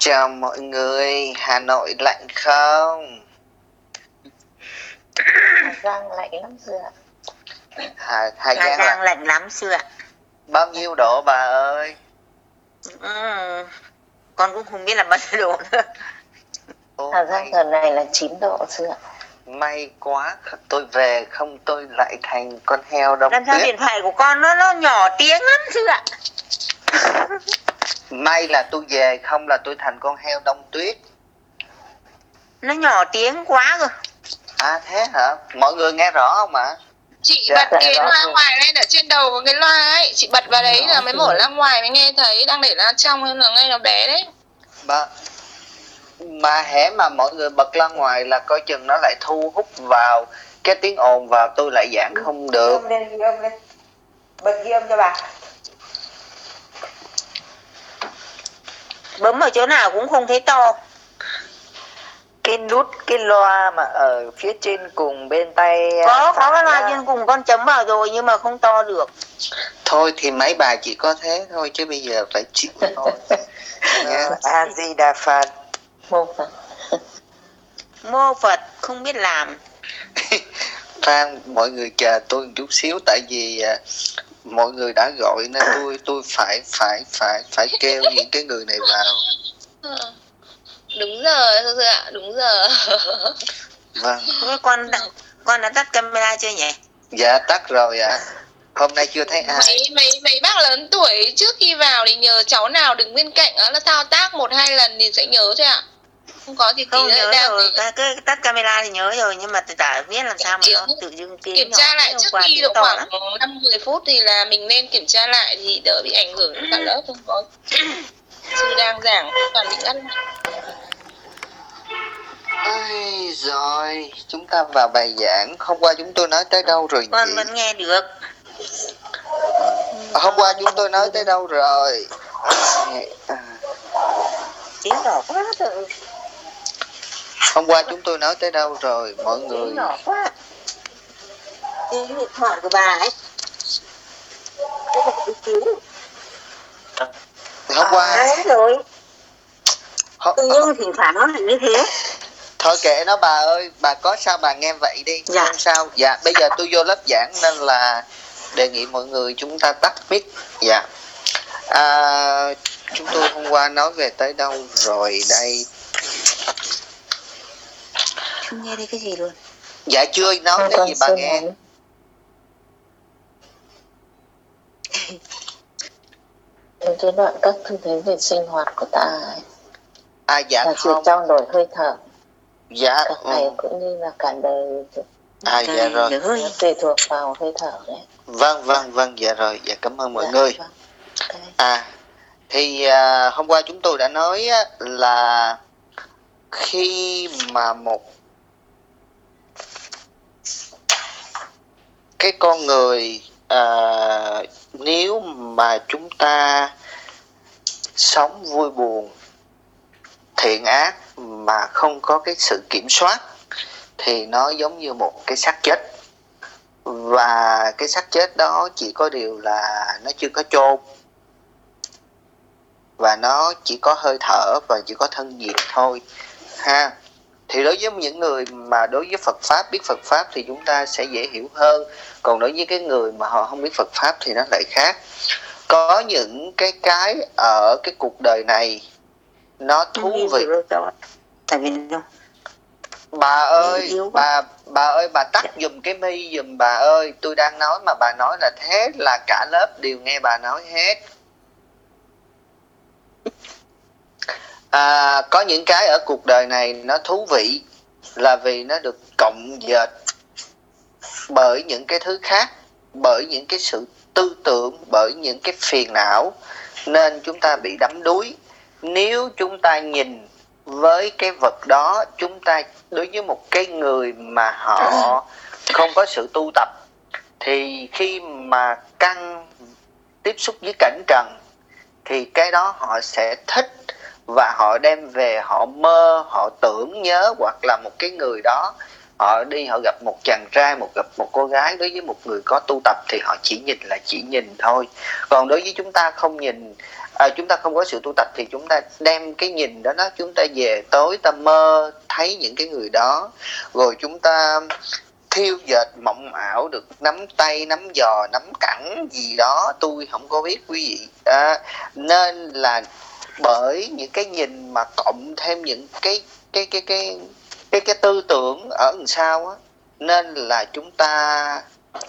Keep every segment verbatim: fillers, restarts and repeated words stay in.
Chào mọi người, Hà Nội lạnh không? Hà Giang lạnh lắm xưa. Hà, Hà, Hà Giang, Giang là lạnh lắm xưa. bao nhiêu độ bà ơi? Ừ, con cũng không biết là bao nhiêu độ nữa. Ô, Hà Giang may, giờ này là chín độ xưa. may quá, tôi về không tôi lại thành con heo đông Làm sao tuyết. điện thoại của con nó nó nhỏ tiếng lắm xưa ạ. May là tôi về không là tôi thành con heo đông tuyết. Nó nhỏ tiếng quá rồi. À thế hả? Mọi người nghe rõ không ạ? Chị Dạ, bật dạ, cái rõ loa rồi. ngoài lên, ở trên đầu có cái loa ấy, chị bật vào đấy Rõ là mới rồi. mở loa ngoài mới nghe thấy, đang để loa trong nên là nghe nó bé đấy. Bà, mà hễ mà mọi người bật loa ngoài là coi chừng nó lại thu hút vào cái tiếng ồn vào, tôi lại giảng không được. Ghi âm lên, ghi âm lên. Bật ghi âm cho bà. Bấm ở chỗ nào cũng không thấy to. Cái nút cái loa mà ở phía trên cùng bên tay Có, có cái loa phải trên cùng con chấm vào rồi nhưng mà không to được. Thôi thì mấy bà chỉ có thế thôi chứ bây giờ phải chịu thôi. Nha. A Di Đà Phật. Mô Phật. Mô Phật không biết làm. Phan, mọi người chờ tôi một chút xíu tại vì à, mọi người đã gọi nên tôi tôi phải phải phải phải kêu những cái người này vào. Đúng giờ thôi ạ, đúng giờ. Vâng. Thế con con đã tắt camera chưa nhỉ? Dạ tắt rồi ạ. À. Hôm nay chưa thấy ai. Mấy mấy mấy bác lớn tuổi trước khi vào thì nhờ cháu nào đứng bên cạnh đó là thao tác một hai lần thì sẽ nhớ thôi ạ. Không có thì Không tí nữa nhớ đang rồi, cái, cái tắt camera thì nhớ rồi nhưng mà chả biết làm sao mà nó tự dưng tiếng kiểm nhỏ. tra lại Hôm trước qua khi tiếng độ to khoảng lắm. năm mười phút thì là mình nên kiểm tra lại thì đỡ bị ảnh hưởng đến cả lớp, không có sư đang giảng toàn bị ngắt. Ôi rồi, chúng ta vào bài giảng. Hôm qua chúng tôi nói tới đâu rồi Con nhỉ? vẫn nghe được. Hôm qua chúng tôi nói tới đâu rồi? À, Tiếng nhỏ quá tự. hôm qua chúng tôi nói tới đâu rồi mọi người? Tiếng nhỏ quá. Tiếng điện thoại của bà ấy. Cái này cái cứu. Hôm qua À, đấy rồi. hôm, Tự nhiên thỉnh thoảng nó lại như thế. thôi kệ nó bà ơi, bà có sao bà nghe vậy đi. Dạ. Không sao. Dạ, bây giờ tôi vô lớp giảng nên là đề nghị mọi người chúng ta tắt mic. Dạ. À, chúng tôi hôm qua nói về tới đâu rồi đây? Không nghe thấy cái gì luôn. Dạ chưa nói cái gì bà nghe. Đến cái đoạn các tư thế về sinh hoạt của ta ấy, À dạ là sự không. trao đổi hơi thở Dạ. cả Ừ. ngày cũng như là cả đời. À dạ rồi. Trời ơi. Nó tùy thuộc vào hơi thở đấy. Vâng vâng vâng dạ rồi. Dạ cảm ơn mọi Dạ, người. vâng. Okay. À thì à, hôm qua chúng tôi đã nói á, là khi mà một cái con người à, nếu mà chúng ta sống vui buồn thiện ác mà không có cái sự kiểm soát thì nó giống như một cái xác chết, và cái xác chết đó chỉ có điều là nó chưa có chôn và nó chỉ có hơi thở và chỉ có thân nhiệt thôi ha. Thì đối với những người mà đối với Phật Pháp, biết Phật Pháp thì chúng ta sẽ dễ hiểu hơn. Còn đối với cái người mà họ không biết Phật Pháp thì nó lại khác. Có những cái cái ở cái cuộc đời này nó thú vị. Tại vì đâu? Bà ơi, Yếu quá. bà bà ơi bà tắt giùm cái mi giùm bà ơi. Tôi đang nói mà bà nói là thế là cả lớp đều nghe bà nói hết. À, có những cái ở cuộc đời này nó thú vị là vì nó được cộng dệt bởi những cái thứ khác, bởi những cái sự tư tưởng, bởi những cái phiền não nên chúng ta bị đắm đuối. Nếu chúng ta nhìn với cái vật đó, chúng ta đối với một cái người mà họ không có sự tu tập thì khi mà căng tiếp xúc với cảnh trần thì cái đó họ sẽ thích và họ đem về họ mơ, họ tưởng nhớ hoặc là một cái người đó họ đi họ gặp một chàng trai, một gặp một cô gái, đối với một người có tu tập thì họ chỉ nhìn là chỉ nhìn thôi. Còn đối với chúng ta không nhìn, à, chúng ta không có sự tu tập thì chúng ta đem cái nhìn đó, đó chúng ta về tối ta mơ thấy những cái người đó, rồi chúng ta thiêu dệt mộng ảo được nắm tay nắm giò nắm cẳng gì đó, tôi không có biết quý vị. À, nên là bởi những cái nhìn mà cộng thêm những cái cái cái cái cái cái tư tưởng ở đằng sau á, nên là chúng ta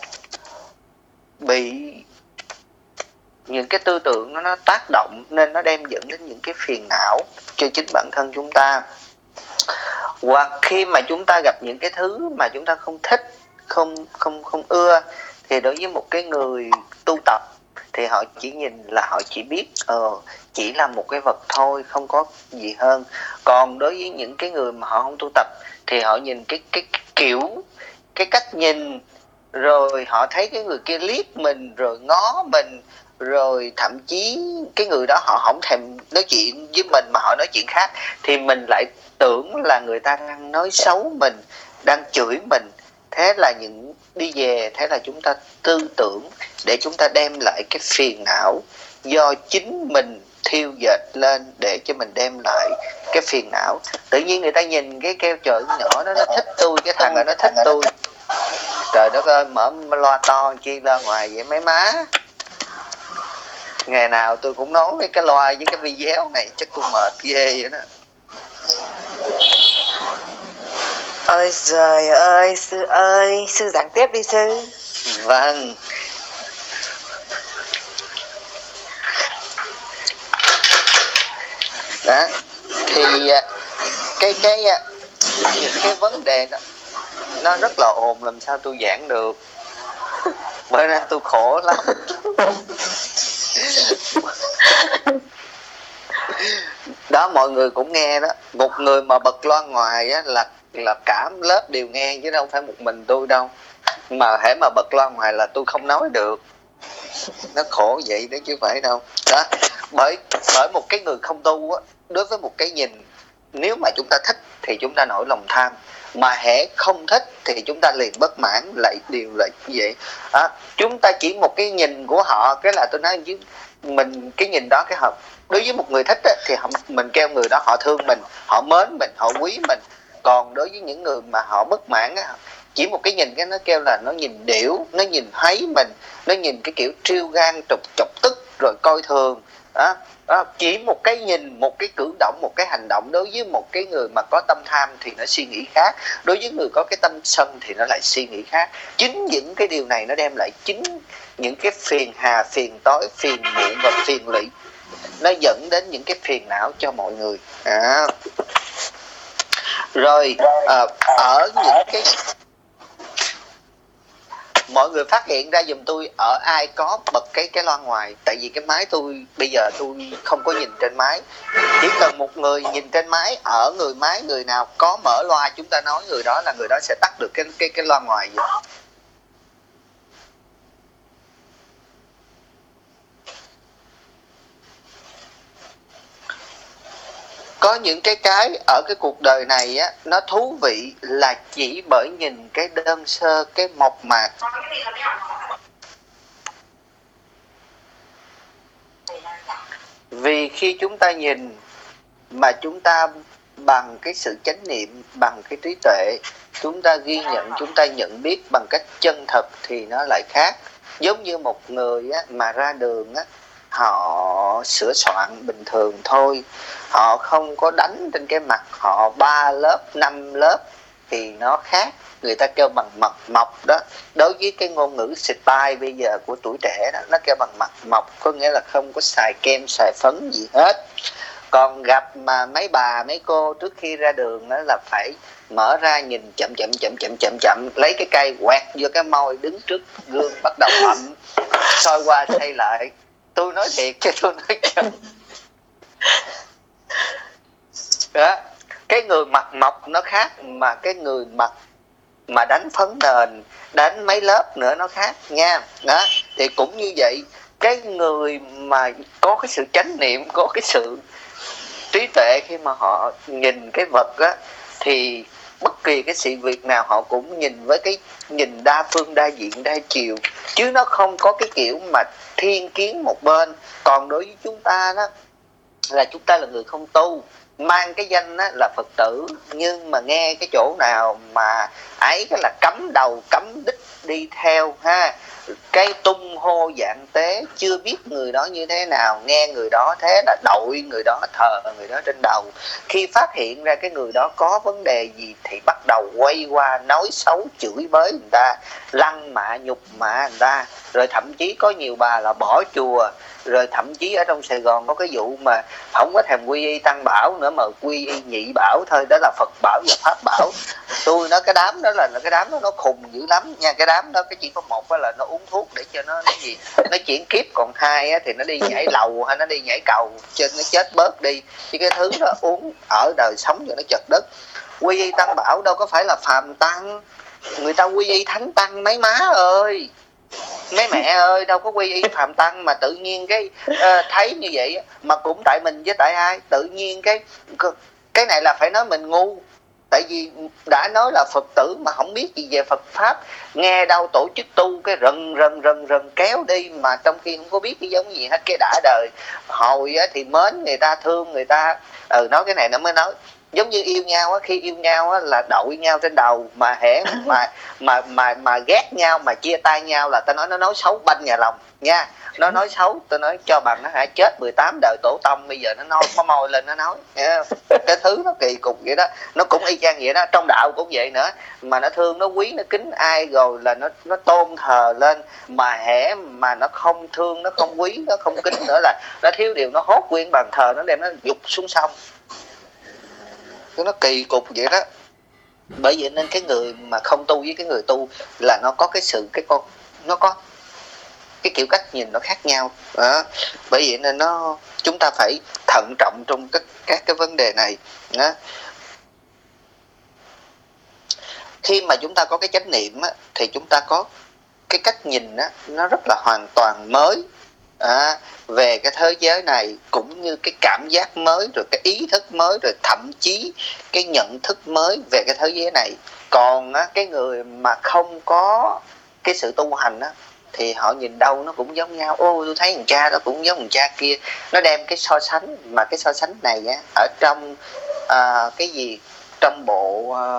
bị những cái tư tưởng nó, nó tác động, nên nó đem dẫn đến những cái phiền não cho chính bản thân chúng ta. Hoặc khi mà chúng ta gặp những cái thứ mà chúng ta không thích, không không không ưa, thì đối với một cái người tu tập thì họ chỉ nhìn là họ chỉ biết ờ chỉ là một cái vật thôi, không có gì hơn. Còn đối với những cái người mà họ không tu tập thì họ nhìn cái cái, cái kiểu cái cách nhìn, rồi họ thấy cái người kia liếc mình rồi ngó mình, rồi thậm chí cái người đó họ không thèm nói chuyện với mình mà họ nói chuyện khác, thì mình lại tưởng là người ta đang nói xấu mình, đang chửi mình. Thế là những đi về, thế là chúng ta tư tưởng để chúng ta đem lại cái phiền não do chính mình thiêu dệt lên, để cho mình đem lại cái phiền não. Tự nhiên người ta nhìn cái kêu trời nhỏ đó nó thích tôi, cái thằng đó nó thích tôi, trời đất ơi, mở loa to chi ra ngoài vậy mấy má. Ngày nào tôi cũng nói với cái loa với cái video này, chắc tôi mệt ghê vậy đó. Ôi trời ơi, sư ơi, sư giảng tiếp đi sư. Vâng. Đó, thì cái cái những cái vấn đề đó nó rất là ồn, làm sao tôi giảng được, bởi nên tôi khổ lắm. Đó, mọi người cũng nghe đó, một người mà bật loa ngoài á là là cả lớp đều nghe, chứ đâu phải một mình tôi đâu. Mà hễ mà bật loa ngoài là tôi không nói được, nó khổ vậy đó chứ phải đâu. Đó, bởi bởi một cái người không tu á, đối với một cái nhìn, nếu mà chúng ta thích thì chúng ta nổi lòng tham, mà hễ không thích thì chúng ta liền bất mãn, lại đều là như vậy. À, chúng ta chỉ một cái nhìn của họ, cái là tôi nói chứ mình cái nhìn đó, cái họ đối với một người thích á, thì họ, mình kêu người đó họ thương mình, họ mến mình, họ quý mình. Còn đối với những người mà họ bất mãn á, chỉ một cái nhìn cái nó kêu là nó nhìn điểu, nó nhìn thấy mình, nó nhìn cái kiểu trêu gan trục chọc tức rồi coi thường. Đó, đó, chỉ một cái nhìn, một cái cử động, một cái hành động đối với một cái người mà có tâm tham thì nó suy nghĩ khác, đối với người có cái tâm sân thì nó lại suy nghĩ khác. Chính những cái điều này nó đem lại chính những cái phiền hà, phiền tối, phiền muộn và phiền lụy, nó dẫn đến những cái phiền não cho mọi người. À. Rồi à, ở những cái mọi người phát hiện ra giùm tôi ở ai có bật cái cái loa ngoài, tại vì cái máy tôi bây giờ tôi không có nhìn trên máy, chỉ cần một người nhìn trên máy, ở người máy người nào có mở loa chúng ta nói người đó là người đó sẽ tắt được cái cái cái loa ngoài vậy. Có những cái cái ở cái cuộc đời này á, nó thú vị là chỉ bởi nhìn cái đơn sơ, cái mộc mạc. Vì khi chúng ta nhìn mà chúng ta bằng cái sự chánh niệm, bằng cái trí tuệ, chúng ta ghi nhận, chúng ta nhận biết bằng cách chân thật thì nó lại khác. Giống như một người á, mà ra đường á, họ sửa soạn bình thường thôi, họ không có đánh trên cái mặt họ ba lớp, năm lớp thì nó khác. Người ta kêu bằng mặt mộc đó. Đối với cái ngôn ngữ style bây giờ của tuổi trẻ đó, nó kêu bằng mặt mộc, có nghĩa là không có xài kem, xài phấn gì hết. Còn gặp mà mấy bà, mấy cô trước khi ra đường đó là phải mở ra nhìn chậm chậm chậm chậm chậm chậm, lấy cái cây quẹt vô cái môi, đứng trước gương bắt đầu ậm, soi qua xây lại. Tôi nói thiệt chứ tôi nói chân. Đó, cái người mặt mộc nó khác, mà cái người mặt mà đánh phấn nền, đánh mấy lớp nữa nó khác nha. Đó, thì cũng như vậy, cái người mà có cái sự chánh niệm, có cái sự trí tuệ khi mà họ nhìn cái vật á, thì bất kỳ cái sự việc nào họ cũng nhìn với cái nhìn đa phương đa diện đa chiều, chứ nó không có cái kiểu mà thiên kiến một bên. Còn đối với chúng ta đó là chúng ta là người không tu, mang cái danh á, là Phật tử, nhưng mà nghe cái chỗ nào mà ấy cái là cấm đầu cấm đích đi theo ha, cái tung hô dạng tế, chưa biết người đó như thế nào, nghe người đó thế là đội người đó, thờ người đó trên đầu. Khi phát hiện ra cái người đó có vấn đề gì thì bắt đầu quay qua nói xấu chửi bới người ta, lăng mạ nhục mạ người ta. Rồi thậm chí có nhiều bà là bỏ chùa. Rồi thậm chí ở trong Sài Gòn có cái vụ mà không có thèm quy y Tăng Bảo nữa mà quy y Nhị Bảo thôi, đó là Phật Bảo và Pháp Bảo. Tôi nói cái đám đó là cái đám đó nó khùng dữ lắm nha. Cái đám đó cái chỉ có một là nó uống thuốc để cho nó, nó gì nó chuyển kiếp, còn hai á, thì nó đi nhảy lầu hay nó đi nhảy cầu cho nó chết bớt đi. Chứ cái thứ đó uống ở đời sống cho nó chật đất. Quy y Tăng Bảo đâu có phải là phàm tăng, người ta quy y Thánh Tăng mấy má ơi, mấy mẹ ơi, đâu có quy y phàm tăng mà tự nhiên cái uh, thấy như vậy. Mà cũng tại mình với tại ai, tự nhiên cái cái này là phải nói mình ngu. Tại vì đã nói là Phật tử mà không biết gì về Phật Pháp, nghe đâu tổ chức tu cái rần rần rần rần kéo đi, mà trong khi không có biết cái giống gì hết. Cái đã đời hồi á, thì mến người ta, thương người ta, ừ, nói cái này nó mới nói. Giống như yêu nhau á, khi yêu nhau á là đội nhau trên đầu, mà hễ mà mà mà mà ghét nhau mà chia tay nhau là ta nói nó nói xấu banh nhà lòng nha. Nó nói xấu, tôi nói cho bằng nó hả chết mười tám đời tổ tông, bây giờ nó nói có môi lên nó nói yeah. Cái thứ nó kỳ cục vậy đó, nó cũng y chang vậy đó. Trong đạo cũng vậy nữa, mà nó thương nó quý nó kính ai rồi là nó nó tôn thờ lên, mà hễ mà nó không thương nó không quý nó không kính nữa là nó thiếu điều nó hốt nguyên bàn thờ, nó đem nó dục xuống sông. Nó kỳ cục vậy đó. Bởi vậy nên cái người mà không tu với cái người tu là nó có cái sự cái con nó có cái kiểu cách nhìn nó khác nhau đó. Bởi vậy nên nó chúng ta phải thận trọng trong các các cái vấn đề này đó. Khi mà chúng ta có cái chánh niệm á, thì chúng ta có cái cách nhìn á, nó rất là hoàn toàn mới à, về cái thế giới này, cũng như cái cảm giác mới, rồi cái ý thức mới, rồi thậm chí cái nhận thức mới về cái thế giới này. Còn á, cái người mà không có cái sự tu hành á, thì họ nhìn đâu nó cũng giống nhau. Ô, tôi thấy thằng cha đó cũng giống thằng cha kia. Nó đem cái so sánh, mà cái so sánh này á, ở trong à, cái gì trong bộ à,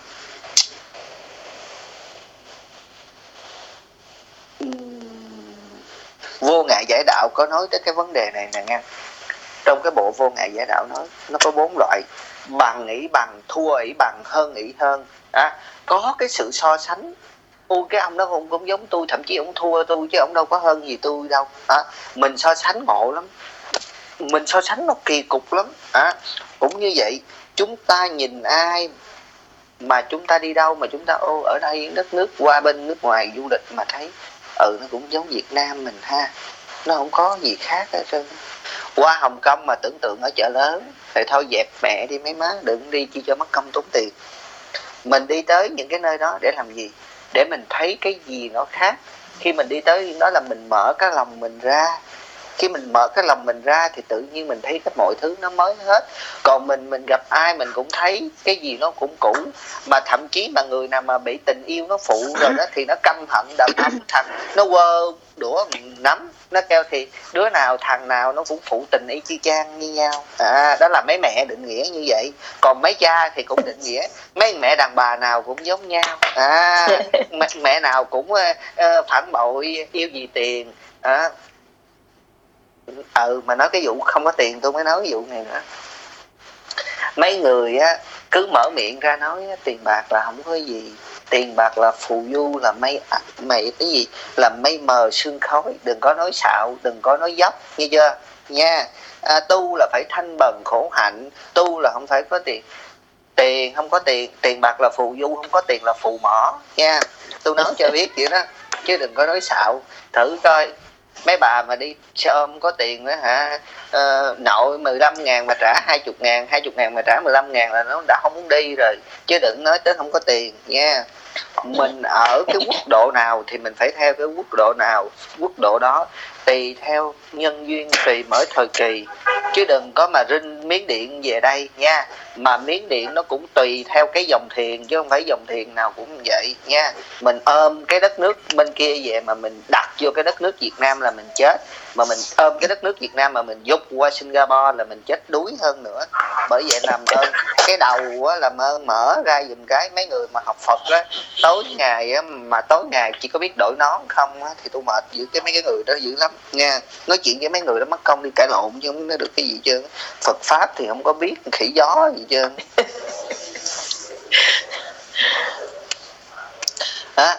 Vô Ngại Giải Đạo có nói tới cái vấn đề này nè nha. Trong cái bộ Vô Ngại Giải Đạo nói nó có bốn loại: bằng nghĩ bằng, thua ỷ bằng, hơn ỷ hơn à, có cái sự so sánh. Ôi cái ông đó cũng, cũng giống tôi, thậm chí ông thua tôi chứ ông đâu có hơn gì tôi đâu à, mình so sánh ngộ lắm, mình so sánh nó kỳ cục lắm à. Cũng như vậy, chúng ta nhìn ai mà chúng ta đi đâu mà chúng ta ô ở đây đất nước, qua bên nước ngoài du lịch mà thấy ừ nó cũng giống Việt Nam mình ha, nó không có gì khác hết trơn. Qua Hồng Kông mà tưởng tượng ở chợ lớn thì thôi dẹp mẹ đi mấy má, đừng đi chi cho mất công tốn tiền. Mình đi tới những cái nơi đó để làm gì? Để mình thấy cái gì nó khác. Khi mình đi tới đó là mình mở cái lòng mình ra. Khi mình mở cái lòng mình ra thì tự nhiên mình thấy cái mọi thứ nó mới hết. Còn mình mình gặp ai mình cũng thấy cái gì nó cũng cũ. Mà thậm chí mà người nào mà bị tình yêu nó phụ rồi đó thì nó căm hận đầm ấm thằng nó quơ đũa nắm nó kêu thì đứa nào thằng nào nó cũng phụ tình y chi chang như nhau à. Đó là mấy mẹ định nghĩa như vậy. Còn mấy cha thì cũng định nghĩa mấy mẹ đàn bà nào cũng giống nhau à. Mẹ, mẹ nào cũng uh, phản bội yêu vì tiền à. Ừ mà nói cái vụ không có tiền tôi mới nói cái vụ này nữa. Mấy người á cứ mở miệng ra nói tiền bạc là không có gì, tiền bạc là phù du, là mây mày cái gì là mây mờ sương khói, đừng có nói xạo, đừng có nói dốc, nghe chưa nha. À, tu là phải thanh bần khổ hạnh, tu là không phải có tiền, tiền không có tiền, tiền bạc là phù du, không có tiền là phù mỏ nha. Tôi nói cho biết vậy đó chứ đừng có nói xạo. Thử coi mấy bà mà đi xe ôm có tiền đó hả, ờ, nội mười lăm ngàn mà trả hai mươi ngàn, hai mươi ngàn mà trả mười lăm ngàn là nó đã không muốn đi rồi, chứ đừng nói tới không có tiền nha. Mình ở cái quốc độ nào thì mình phải theo cái quốc độ nào, quốc độ đó tùy theo nhân duyên, tùy mỗi thời kỳ, chứ đừng có mà rinh Miến Điện về đây nha. mà miếng điện nó cũng tùy theo cái dòng thiền, chứ không phải dòng thiền nào cũng vậy nha. Mình ôm cái đất nước bên kia về mà mình đặt vô cái đất nước Việt Nam là mình chết, mà mình ôm cái đất nước Việt Nam mà mình dục qua Singapore là mình chết đuối hơn nữa. Bởi vậy làm ơn cái đầu á, làm ơn mở ra dùm cái. Mấy người mà học Phật á, tối ngày á, mà tối ngày chỉ có biết đổi nón không á, thì tôi mệt giữ cái mấy cái người đó dữ lắm nha. Nói chuyện với mấy người đó mất công đi cãi lộn chứ không nói được cái gì trơn. Phật pháp thì không có biết khỉ gió gì trơn. Đó.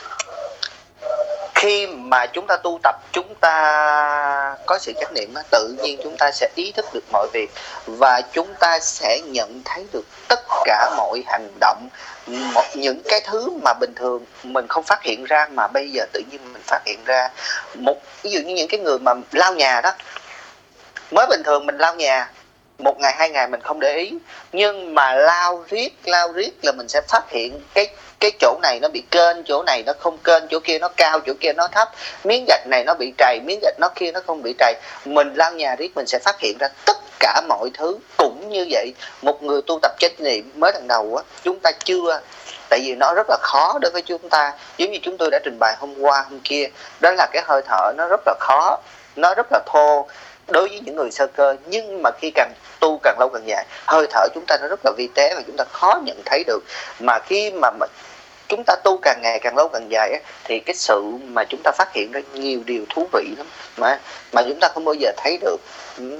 Khi mà chúng ta tu tập, chúng ta có sự chánh niệm, tự nhiên chúng ta sẽ ý thức được mọi việc và chúng ta sẽ nhận thấy được tất cả mọi hành động, một những cái thứ mà bình thường mình không phát hiện ra mà bây giờ tự nhiên mình phát hiện ra. Một ví dụ như những cái người mà lau nhà đó, mới bình thường mình lau nhà một ngày hai ngày mình không để ý, nhưng mà lau riết lau riết là mình sẽ phát hiện cái cái chỗ này nó bị kênh, chỗ này nó không kênh, chỗ kia nó cao, chỗ kia nó thấp, miếng gạch này nó bị trầy, miếng gạch nó kia nó không bị trầy. Mình lau nhà riết mình sẽ phát hiện ra tất cả mọi thứ. Cũng như vậy, một người tu tập chánh niệm mới lần đầu á, chúng ta chưa, tại vì nó rất là khó đối với chúng ta. Giống như chúng tôi đã trình bày hôm qua hôm kia, đó là cái hơi thở nó rất là khó, nó rất là thô đối với những người sơ cơ. Nhưng mà khi càng tu càng lâu càng dài, hơi thở chúng ta nó rất là vi tế và chúng ta khó nhận thấy được. Mà khi mà chúng ta tu càng ngày càng lâu càng dài á, thì cái sự mà chúng ta phát hiện ra nhiều điều thú vị lắm mà mà chúng ta không bao giờ thấy được. Ừ.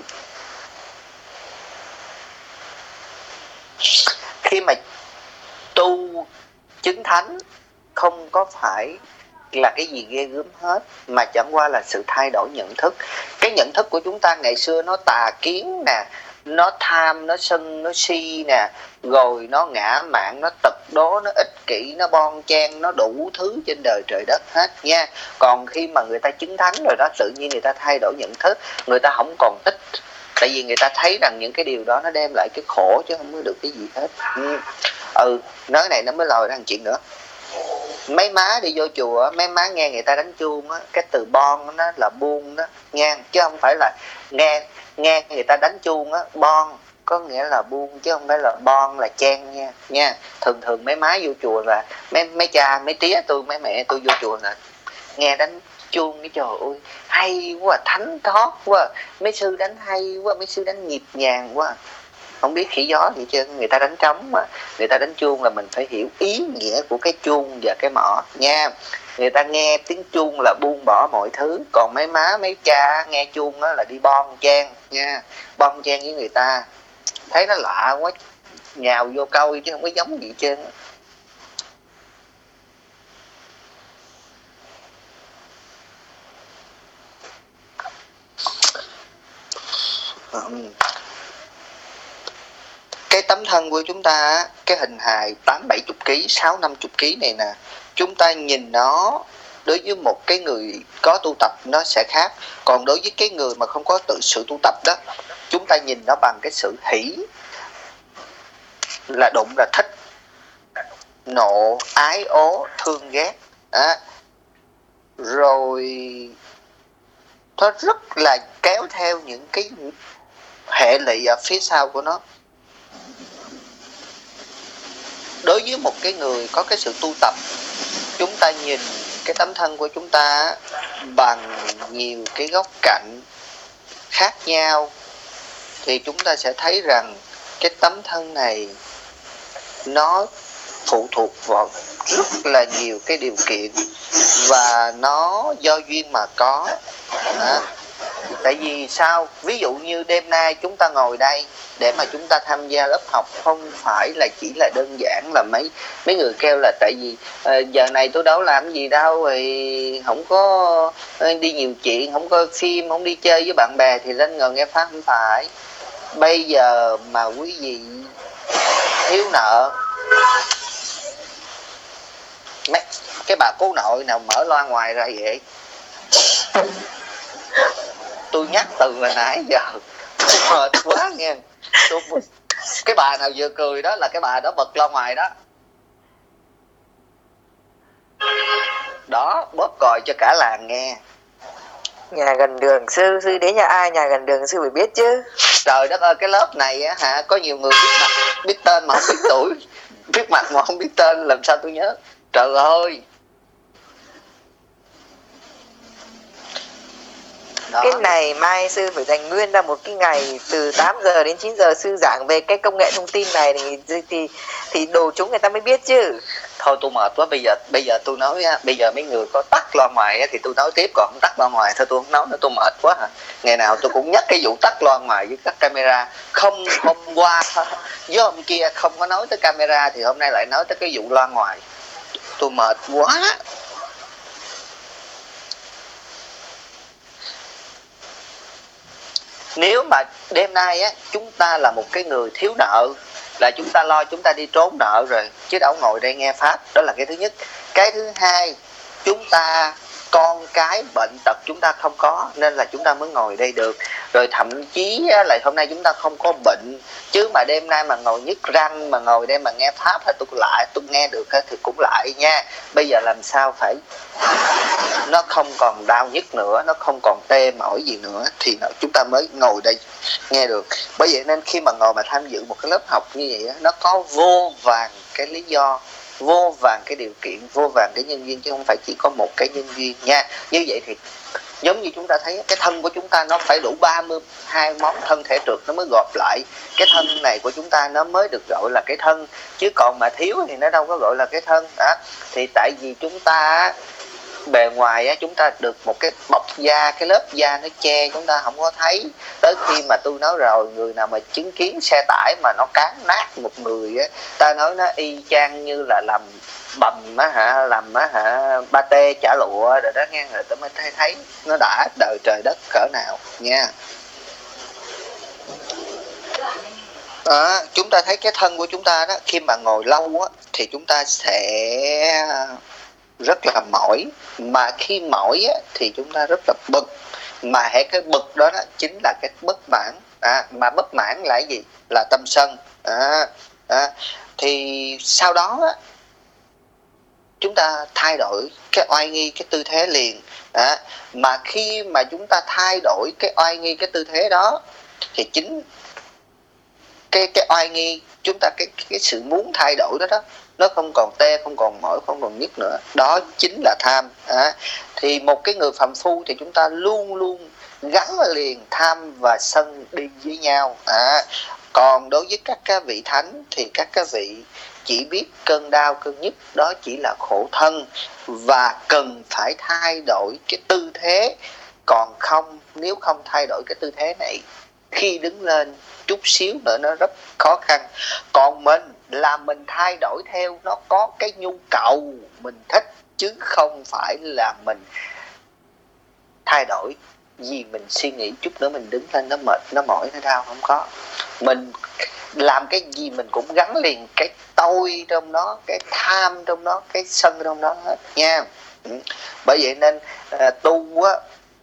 Khi mà tu chứng thánh không có phải là cái gì ghê gớm hết, mà chẳng qua là sự thay đổi nhận thức. Cái nhận thức của chúng ta ngày xưa nó tà kiến nè, nó tham, nó sân, nó si nè, rồi nó ngã mạn, nó tật đố, nó ích kỷ, nó bon chen, nó đủ thứ trên đời trời đất hết nha. Còn khi mà người ta chứng thánh rồi đó, tự nhiên người ta thay đổi nhận thức, người ta không còn thích. Tại vì người ta thấy rằng những cái điều đó nó đem lại cái khổ chứ không có được cái gì hết. Ừ, ừ nói này nó mới lòi ra một chuyện nữa. Mấy má đi vô chùa, mấy má nghe người ta đánh chuông á, cái từ bon nó là buông đó nha, chứ không phải là nghe nghe người ta đánh chuông á, bon có nghĩa là buông chứ không phải là bon là chen nha nha. Thường thường mấy má vô chùa là mấy mấy cha mấy tía tôi, mấy mẹ tôi vô chùa là nghe đánh chuông cái trời ơi hay quá, thánh thoát quá, mấy sư đánh hay quá, mấy sư đánh nhịp nhàng quá. Không biết khỉ gió gì chứ, người ta đánh trống mà, người ta đánh chuông là mình phải hiểu ý nghĩa của cái chuông và cái mõ nha. Người ta nghe tiếng chuông là buông bỏ mọi thứ, còn mấy má mấy cha nghe chuông đó là đi bon chen nha, bon chen với người ta. Thấy nó lạ quá, nhào vô câu chứ không có giống gì trơn. Cái tấm thân của chúng ta, cái hình hài tám bảy chục ký, sáu năm chục ký này nè, chúng ta nhìn nó đối với một cái người có tu tập nó sẽ khác. Còn đối với cái người mà không có tự sự tu tập đó, chúng ta nhìn nó bằng cái sự hỷ, là đụng là thích, nộ, ái ố, thương ghét à. Rồi nó rất là kéo theo những cái hệ lụy ở phía sau của nó. Đối với một cái người có cái sự tu tập, chúng ta nhìn cái tấm thân của chúng ta bằng nhiều cái góc cạnh khác nhau, thì chúng ta sẽ thấy rằng cái tấm thân này nó phụ thuộc vào rất là nhiều cái điều kiện và nó do duyên mà có. Đó. Tại vì sao? Ví dụ như đêm nay chúng ta ngồi đây để mà chúng ta tham gia lớp học, không phải là chỉ là đơn giản là mấy mấy người kêu là tại vì uh, giờ này tôi đâu làm gì đâu, thì không có uh, đi nhiều chuyện, không coi phim, không đi chơi với bạn bè thì lên ngồi nghe pháp. Không phải. Bây giờ mà quý vị thiếu nợ, mấy cái bà cố nội nào mở loa ngoài ra vậy? Tôi nhắc từ hồi nãy giờ tôi mệt quá nghe. Tôi, cái bà nào vừa cười đó là cái bà đó bật loa ngoài đó. Đó, bóp còi cho cả làng nghe. Nhà gần đường sư, sư đến nhà ai nhà gần đường sư phải biết chứ. Trời đất ơi, cái lớp này á hả, có nhiều người biết mặt biết tên mà không biết tuổi, biết mặt mà không biết tên, làm sao tôi nhớ. Trời ơi. Đó. Cái này mai sư phải dành nguyên ra một cái ngày từ tám giờ đến chín giờ sư giảng về cái công nghệ thông tin này thì thì thì đồ chúng người ta mới biết chứ. Thôi tôi mệt quá, bây giờ bây giờ tôi nói á, bây giờ mấy người có tắt loa ngoài á, thì tôi nói tiếp, còn không tắt loa ngoài thôi tôi không nói nữa, tôi mệt quá hả. Ngày nào tôi cũng nhắc cái vụ tắt loa ngoài với tắt camera. Không, hôm qua với hôm kia không có nói tới camera thì hôm nay lại nói tới cái vụ loa ngoài. Tôi mệt quá. Nếu mà đêm nay á chúng ta là một cái người thiếu nợ, là chúng ta lo chúng ta đi trốn nợ rồi, chứ đâu ngồi đây nghe pháp. Đó là cái thứ nhất. Cái thứ hai, chúng ta con cái bệnh tật chúng ta không có, nên là chúng ta mới ngồi đây được. Rồi thậm chí là hôm nay chúng ta không có bệnh, chứ mà đêm nay mà ngồi nhức răng mà ngồi đây mà nghe pháp tôi lại tôi nghe được thì cũng lại nha. Bây giờ làm sao phải nó không còn đau nhức nữa, nó không còn tê mỏi gì nữa thì chúng ta mới ngồi đây nghe được. Bởi vậy nên khi mà ngồi mà tham dự một cái lớp học như vậy, nó có vô vàn cái lý do, vô vàn cái điều kiện, vô vàn cái nhân duyên, chứ không phải chỉ có một cái nhân duyên nha. Như vậy thì giống như chúng ta thấy cái thân của chúng ta nó phải đủ ba mươi hai món thân thể trượt nó mới gộp lại cái thân này của chúng ta, nó mới được gọi là cái thân. Chứ còn mà thiếu thì nó đâu có gọi là cái thân đó. Thì tại vì chúng ta bề ngoài á, chúng ta được một cái bọc da, cái lớp da nó che chúng ta không có thấy. Tới khi mà tôi nói rồi, người nào mà chứng kiến xe tải mà nó cán nát một người á, ta nói nó y chang như là làm bầm á hả, làm á hả ba tê chả lụa rồi đó nghe, rồi tôi mới thấy, thấy nó đã đời trời đất cỡ nào nha. Đó, chúng ta thấy cái thân của chúng ta đó, khi mà ngồi lâu á thì chúng ta sẽ rất là mỏi, mà khi mỏi á, thì chúng ta rất là bực, mà hệ cái bực đó, đó chính là cái bất mãn. À, mà bất mãn là cái gì? Là tâm sân. À, à, thì sau đó á, chúng ta thay đổi cái oai nghi, cái tư thế liền. À, mà khi mà chúng ta thay đổi cái oai nghi, cái tư thế đó thì chính cái cái oai nghi chúng ta, cái cái sự muốn thay đổi đó đó, nó không còn tê, không còn mỏi, không còn nhức nữa. Đó chính là tham. À, thì một cái người phàm phu thì chúng ta luôn luôn gắn liền tham và sân đi với nhau. À, còn đối với các cái vị thánh thì các cái vị chỉ biết cơn đau, cơn nhức đó chỉ là khổ thân, và cần phải thay đổi cái tư thế. Còn không, nếu không thay đổi cái tư thế này, khi đứng lên chút xíu nữa nó rất khó khăn. Còn mình là mình thay đổi theo nó có cái nhu cầu mình thích, chứ không phải là mình thay đổi vì mình suy nghĩ chút nữa mình đứng lên nó mệt, nó mỏi, nó đau. Không có. Mình làm cái gì mình cũng gắn liền cái tôi trong đó, cái tham trong đó, cái sân trong đó hết nha. Ừ. Bởi vậy nên à, tu á,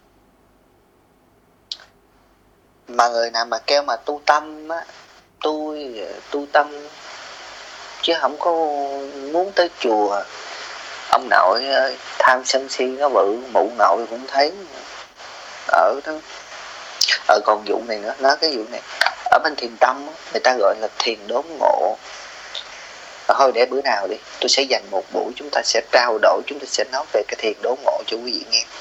mà người nào mà kêu mà tu tâm á, tôi tu tâm chứ không có muốn tới chùa. Ông nội ơi, tham sân si nó bự, mụ nội cũng thấy ở đó. Ở còn vụ này nữa, nói cái vụ này ở bên thiền tâm người ta gọi là thiền đốn ngộ. Thôi để bữa nào đi, tôi sẽ dành một buổi chúng ta sẽ trao đổi, chúng ta sẽ nói về cái thiền đốn ngộ cho quý vị nghe.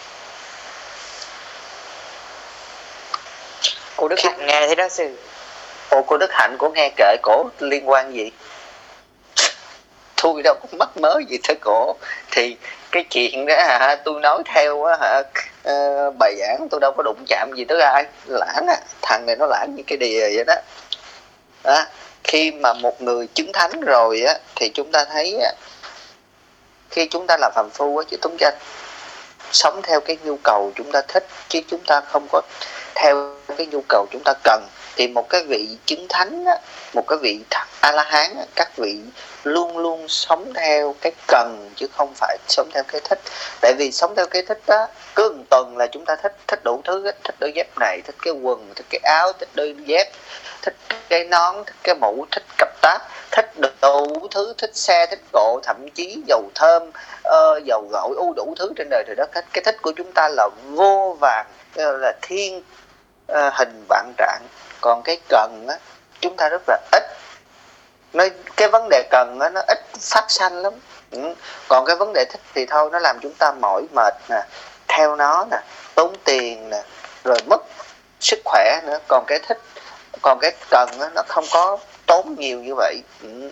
Cô Đức Hạnh nghe thế đó sư. Ồ, cô Đức Hạnh có nghe kệ cổ liên quan gì? Tôi đâu có mắc mớ gì tới cổ. Thì cái chuyện đó hả, tôi nói theo á hả, uh, bài giảng tôi đâu có đụng chạm gì tới ai. Lãng á, thằng này nó lãng như cái đìa vậy đó. Đó. Khi mà một người chứng thánh rồi á, thì chúng ta thấy á, khi chúng ta là phàm phu á, chứ chúng ta sống theo cái nhu cầu chúng ta thích, chứ chúng ta không có theo cái nhu cầu chúng ta cần. Thì một cái vị chứng thánh á, một cái vị A-la-hán á, các vị luôn luôn sống theo cái cần chứ không phải sống theo cái thích. Tại vì sống theo cái thích á, cứ một tuần là chúng ta thích thích đủ thứ, thích đôi dép này, thích cái quần, thích cái áo, thích đôi dép, thích cái nón, thích cái mũ, thích cặp táp, thích đủ thứ, thích xe, thích gỗ, thậm chí dầu thơm, uh, dầu gội, u đủ thứ trên đời trời đất. Cái thích của chúng ta là vô vàn, là thiên uh, hình vạn trạng. Còn cái cần á, chúng ta rất là ít. Nói cái vấn đề cần á, nó ít phát sanh lắm. Ừ. Còn cái vấn đề thích thì thôi, nó làm chúng ta mỏi mệt nè, theo nó nè, tốn tiền nè, rồi mất sức khỏe nữa. Còn cái thích, còn cái cần á, nó không có tốn nhiều như vậy. Ừ.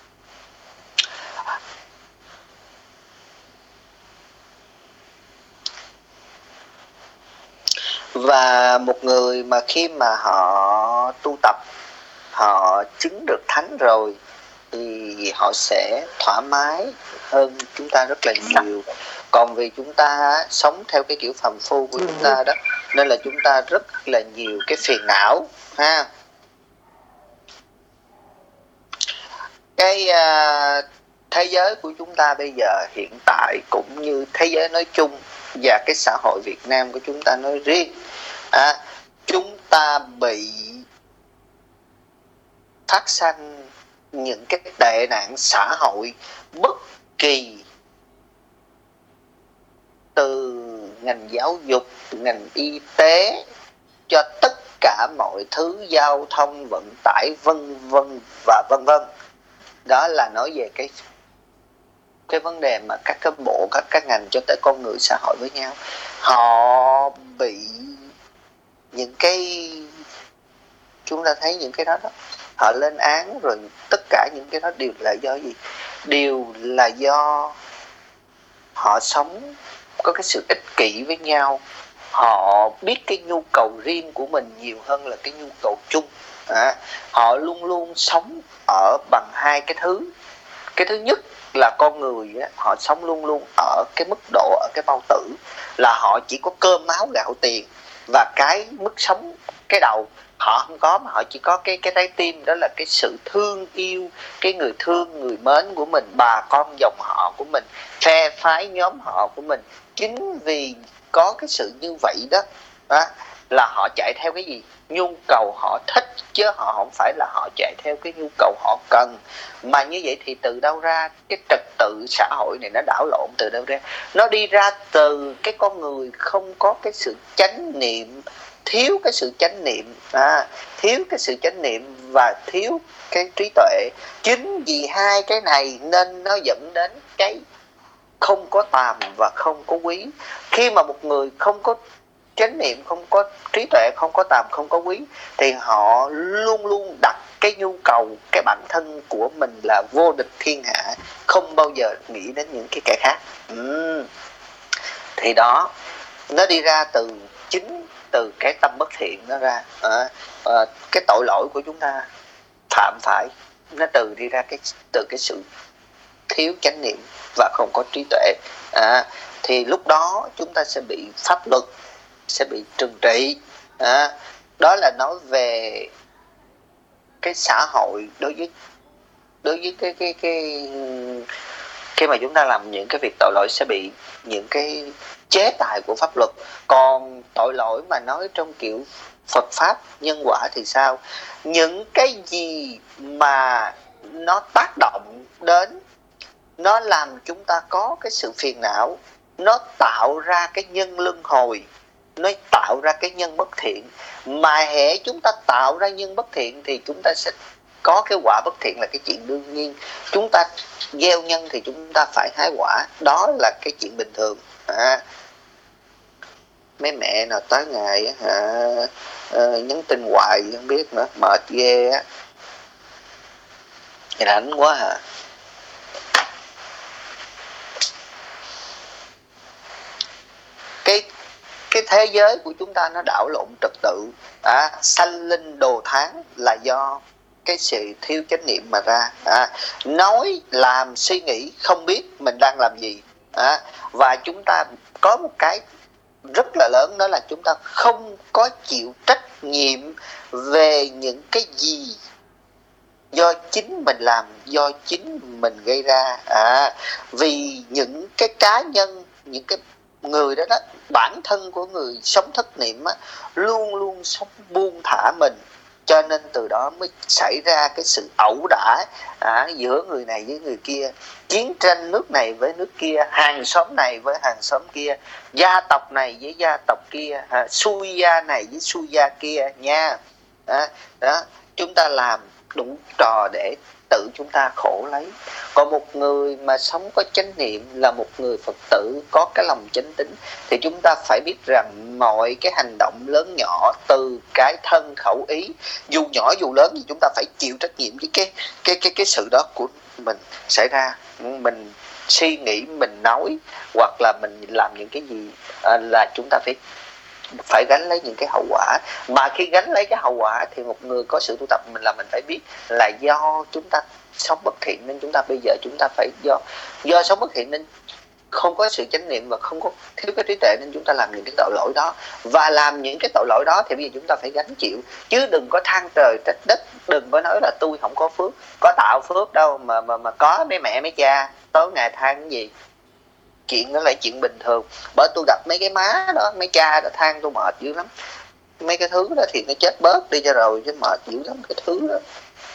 Và một người mà khi mà họ tu tập, họ chứng được thánh rồi thì họ sẽ thoải mái hơn chúng ta rất là nhiều. Còn vì chúng ta sống theo cái kiểu phàm phu của chúng ta đó, nên là chúng ta rất là nhiều cái phiền não ha. Cái uh, thế giới của chúng ta bây giờ hiện tại cũng như thế giới nói chung và cái xã hội Việt Nam của chúng ta nói riêng, à, chúng ta bị phát sanh những cái tệ nạn xã hội bất kỳ, từ ngành giáo dục, ngành y tế cho tất cả mọi thứ, giao thông vận tải vân vân và vân vân. Đó là nói về cái cái vấn đề mà các cái bộ, các cái ngành cho tới con người xã hội với nhau, họ bị những cái, chúng ta thấy những cái đó đó, họ lên án rồi. Tất cả những cái đó đều là do gì? Đều là do họ sống có cái sự ích kỷ với nhau. Họ biết cái nhu cầu riêng của mình nhiều hơn là cái nhu cầu chung. À, họ luôn luôn sống ở bằng hai cái thứ. Cái thứ nhất là con người á, họ sống luôn luôn ở cái mức độ, ở cái bao tử là họ chỉ có cơm áo gạo tiền, và cái mức sống cái đầu họ không có, mà họ chỉ có cái cái trái tim, đó là cái sự thương yêu, cái người thương, người mến của mình, bà con dòng họ của mình, phe phái nhóm họ của mình. Chính vì có cái sự như vậy đó, đó là họ chạy theo cái gì? Nhu cầu họ thích, chứ họ không phải là họ chạy theo cái nhu cầu họ cần. Mà như vậy thì từ đâu ra cái trật tự xã hội này nó đảo lộn? Từ đâu ra? Nó đi ra từ cái con người không có cái sự chánh niệm, thiếu cái sự chánh niệm, à, thiếu cái sự chánh niệm và thiếu cái trí tuệ. Chính vì hai cái này nên nó dẫn đến cái không có tàm và không có quý. Khi mà một người không có chánh niệm, không có trí tuệ, không có tàm, không có quý, thì họ luôn luôn đặt cái nhu cầu, cái bản thân của mình là vô địch thiên hạ, không bao giờ nghĩ đến những cái kẻ khác. Ừ. Thì đó, nó đi ra từ chính từ cái tâm bất thiện nó ra. À, à, cái tội lỗi của chúng ta phạm phải nó từ đi ra cái từ cái sự thiếu chánh niệm và không có trí tuệ. À, thì lúc đó chúng ta sẽ bị pháp luật, sẽ bị trừng trị. À, đó là nói về cái xã hội đối với đối với cái cái cái khi mà chúng ta làm những cái việc tội lỗi sẽ bị những cái chế tài của pháp luật. Còn tội lỗi mà nói trong kiểu Phật pháp nhân quả thì sao? Những cái gì mà nó tác động đến, nó làm chúng ta có cái sự phiền não, nó tạo ra cái nhân luân hồi, nó tạo ra cái nhân bất thiện. Mà hễ chúng ta tạo ra nhân bất thiện thì chúng ta sẽ có cái quả bất thiện, là cái chuyện đương nhiên. Chúng ta gieo nhân thì chúng ta phải hái quả, đó là cái chuyện bình thường. À, mấy mẹ nào tới ngày à, à, nhắn tin hoài không biết nữa, mệt ghê á, rảnh quá hả. Cái cái thế giới của chúng ta nó đảo lộn trật tự, à, sanh linh đồ tháng là do cái sự thiếu chánh niệm mà ra. À, nói làm suy nghĩ không biết mình đang làm gì. À, và chúng ta có một cái rất là lớn, đó là chúng ta không có chịu trách nhiệm về những cái gì do chính mình làm, do chính mình gây ra. À, vì những cái cá nhân, những cái người đó đó, bản thân của người sống thất niệm á, luôn luôn sống buông thả mình cho nên từ đó mới xảy ra cái sự ẩu đả à, giữa người này với người kia, chiến tranh nước này với nước kia, hàng xóm này với hàng xóm kia, gia tộc này với gia tộc kia, à, xui gia này với xui gia kia nha. À, đó, chúng ta làm đủ trò để tự chúng ta khổ lấy. Còn một người mà sống có chánh niệm, là một người Phật tử có cái lòng chánh tín, thì chúng ta phải biết rằng mọi cái hành động lớn nhỏ từ cái thân khẩu ý, dù nhỏ dù lớn, thì chúng ta phải chịu trách nhiệm với cái cái cái cái sự đó của mình xảy ra. Mình suy nghĩ, mình nói hoặc là mình làm những cái gì à, là chúng ta phải phải gánh lấy những cái hậu quả. Mà khi gánh lấy cái hậu quả thì một người có sự tu tập mình là mình phải biết là do chúng ta sống bất thiện, nên chúng ta bây giờ chúng ta phải do do sống bất thiện nên không có sự chánh niệm và không có thiếu cái trí tuệ, nên chúng ta làm những cái tội lỗi đó. Và làm những cái tội lỗi đó thì bây giờ chúng ta phải gánh chịu, chứ đừng có than trời trách đất, đừng có nói là tôi không có phước, có tạo phước đâu mà mà mà có mấy mẹ mấy cha tối ngày than cái gì. Chuyện đó là chuyện bình thường. Bởi tôi gặp mấy cái má đó, mấy cha đó than tôi mệt dữ lắm. Mấy cái thứ đó thì nó chết bớt đi cho rồi, chứ mệt dữ lắm cái thứ đó.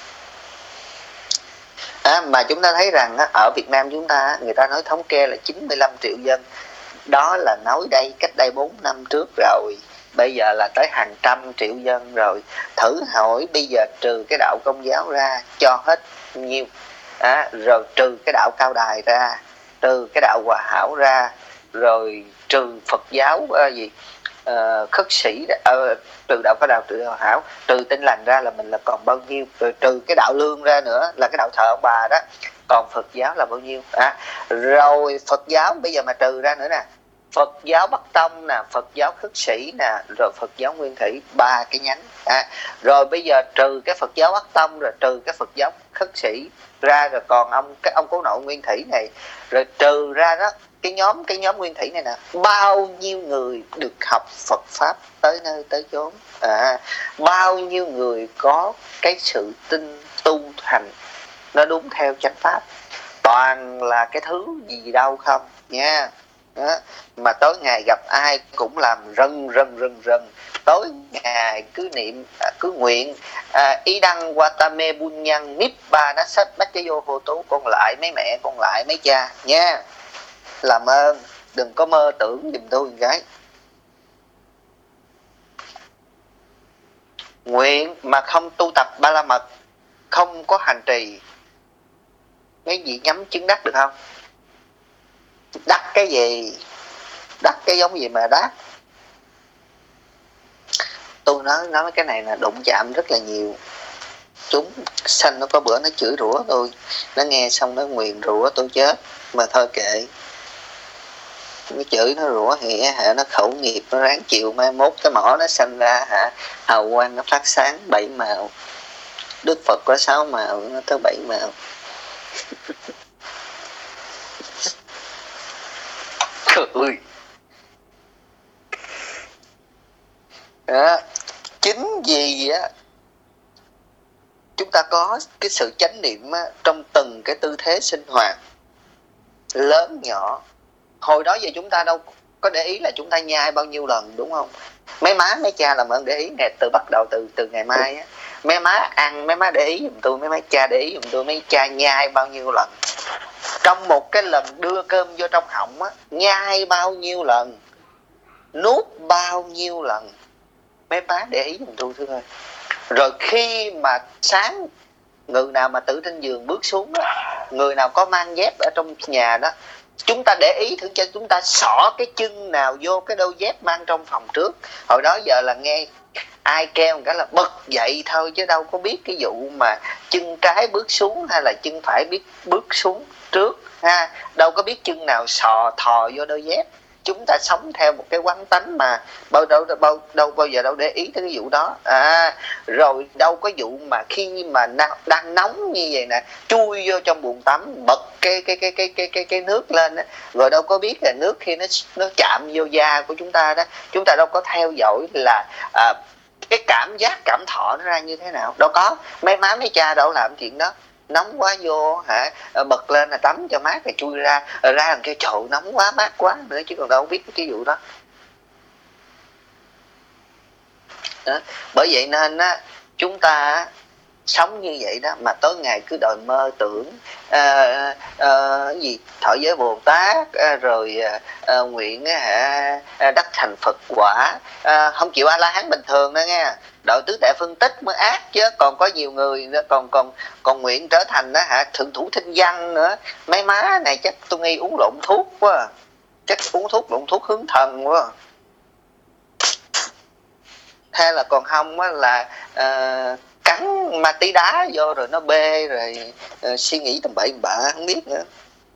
À, mà chúng ta thấy rằng á, ở Việt Nam chúng ta, người ta nói thống kê là chín mươi lăm triệu dân. Đó là nói đây cách đây bốn năm trước rồi. Bây giờ là tới hàng trăm triệu dân rồi. Thử hỏi bây giờ trừ cái đạo Công giáo ra cho hết nhiêu, à, rồi trừ cái đạo Cao Đài ra, trừ cái đạo Hòa Hảo ra, rồi trừ Phật giáo uh, gì uh, khất sĩ uh, trừ đạo Cao Đài, trừ Hòa Hảo, trừ Tin Lành ra là mình là còn bao nhiêu, rồi trừ cái đạo Lương ra nữa là cái đạo thờ ông bà đó, còn Phật giáo là bao nhiêu. À, rồi Phật giáo bây giờ mà trừ ra nữa nè, Phật giáo Bắc Tông nè, Phật giáo khất sĩ nè, rồi Phật giáo Nguyên Thủy, ba cái nhánh. À, rồi bây giờ trừ cái Phật giáo Bắc Tông, rồi trừ cái Phật giáo khất sĩ ra, rồi còn ông cái ông Cố Nội Nguyên Thủy này, rồi trừ ra đó cái nhóm cái nhóm Nguyên Thủy này nè, bao nhiêu người được học Phật pháp tới nơi tới chốn. À, bao nhiêu người có cái sự tin tu hành nó đúng theo chánh pháp, toàn là cái thứ gì đâu không nha. Đó. Mà tối ngày gặp ai cũng làm rần rần rần rần, tối ngày cứ niệm cứ nguyện à, ý đăng watame bunyan nibbana sát bách vô hô tú. Con lại mấy mẹ, con lại mấy cha nha, làm ơn đừng có mơ tưởng giùm tôi một cái. Nguyện mà không tu tập ba la mật, không có hành trì, cái gì nhắm chứng đắc được không? Đắc cái gì? Đắc cái giống gì mà đắc? Tôi nói nói cái này là đụng chạm rất là nhiều. Chúng sanh nó có bữa nó chửi rủa tôi, nó nghe xong nó nguyền rủa tôi chết, mà thôi kệ. Nó chửi nó rủa thì hả, nó khẩu nghiệp, nó ráng chịu, mai mốt cái mỏ nó sanh ra hả, hào quang nó phát sáng bảy màu. Đức Phật có sáu màu, nó tới bảy màu. Ui. Đó. Chính vì á chúng ta có cái sự chánh niệm á, trong từng cái tư thế sinh hoạt lớn nhỏ. Hồi đó giờ chúng ta đâu có để ý là chúng ta nhai bao nhiêu lần, đúng không? Mấy má mấy cha làm ơn để ý nè, từ bắt đầu từ từ ngày mai á, mấy má ăn mấy má để ý giùm tôi, mấy má cha để ý giùm tôi, mấy cha nhai bao nhiêu lần. Trong một cái lần đưa cơm vô trong họng á, nhai bao nhiêu lần, nuốt bao nhiêu lần, mấy má để ý giùm tôi thưa ơi. Rồi khi mà sáng, người nào mà tự trên giường bước xuống đó, người nào có mang dép ở trong nhà đó, chúng ta để ý thử cho chúng ta xỏ cái chân nào vô cái đôi dép mang trong phòng trước. Hồi đó giờ là nghe ai kêu cái là bật dậy thôi, chứ đâu có biết cái vụ mà chân trái bước xuống hay là chân phải biết bước xuống trước ha. Đâu có biết chân nào sò thò vô đôi dép. Chúng ta sống theo một cái quán tánh mà bao đâu đâu đâu bao giờ đâu để ý tới cái vụ đó. À, rồi đâu có vụ mà khi mà đang nóng như vậy nè, chui vô trong bồn tắm, bật cái cái cái cái cái cái cái nước lên á, rồi đâu có biết là nước khi nó nó chạm vô da của chúng ta đó, chúng ta đâu có theo dõi là à, cái cảm giác cảm thọ nó ra như thế nào. Đâu có, mấy má mấy cha đâu làm chuyện đó. Nóng quá vô hả, bật lên là tắm cho mát rồi chui ra, rồi ra làm kêu trời nóng quá mát quá nữa, chứ còn đâu biết cái vụ đó. Đó. Bởi vậy nên á, chúng ta sống như vậy đó mà tối ngày cứ đòi mơ tưởng à, à, gì thọ giới Bồ Tát à, rồi à, nguyện à, đắc thành Phật quả, à, không chịu A La Hán bình thường đó nghe, đội tứ đại phân tích mới ác chứ, còn có nhiều người nữa còn còn còn nguyện trở thành đó hả thượng thủ thinh văn nữa. Mấy má này chắc tôi nghi uống lộn thuốc quá, chắc uống thuốc lộn thuốc hướng thần quá, hay là còn không á là uh, cắn ma tí đá vô rồi nó bê rồi uh, suy nghĩ tầm bậy bạ không biết nữa.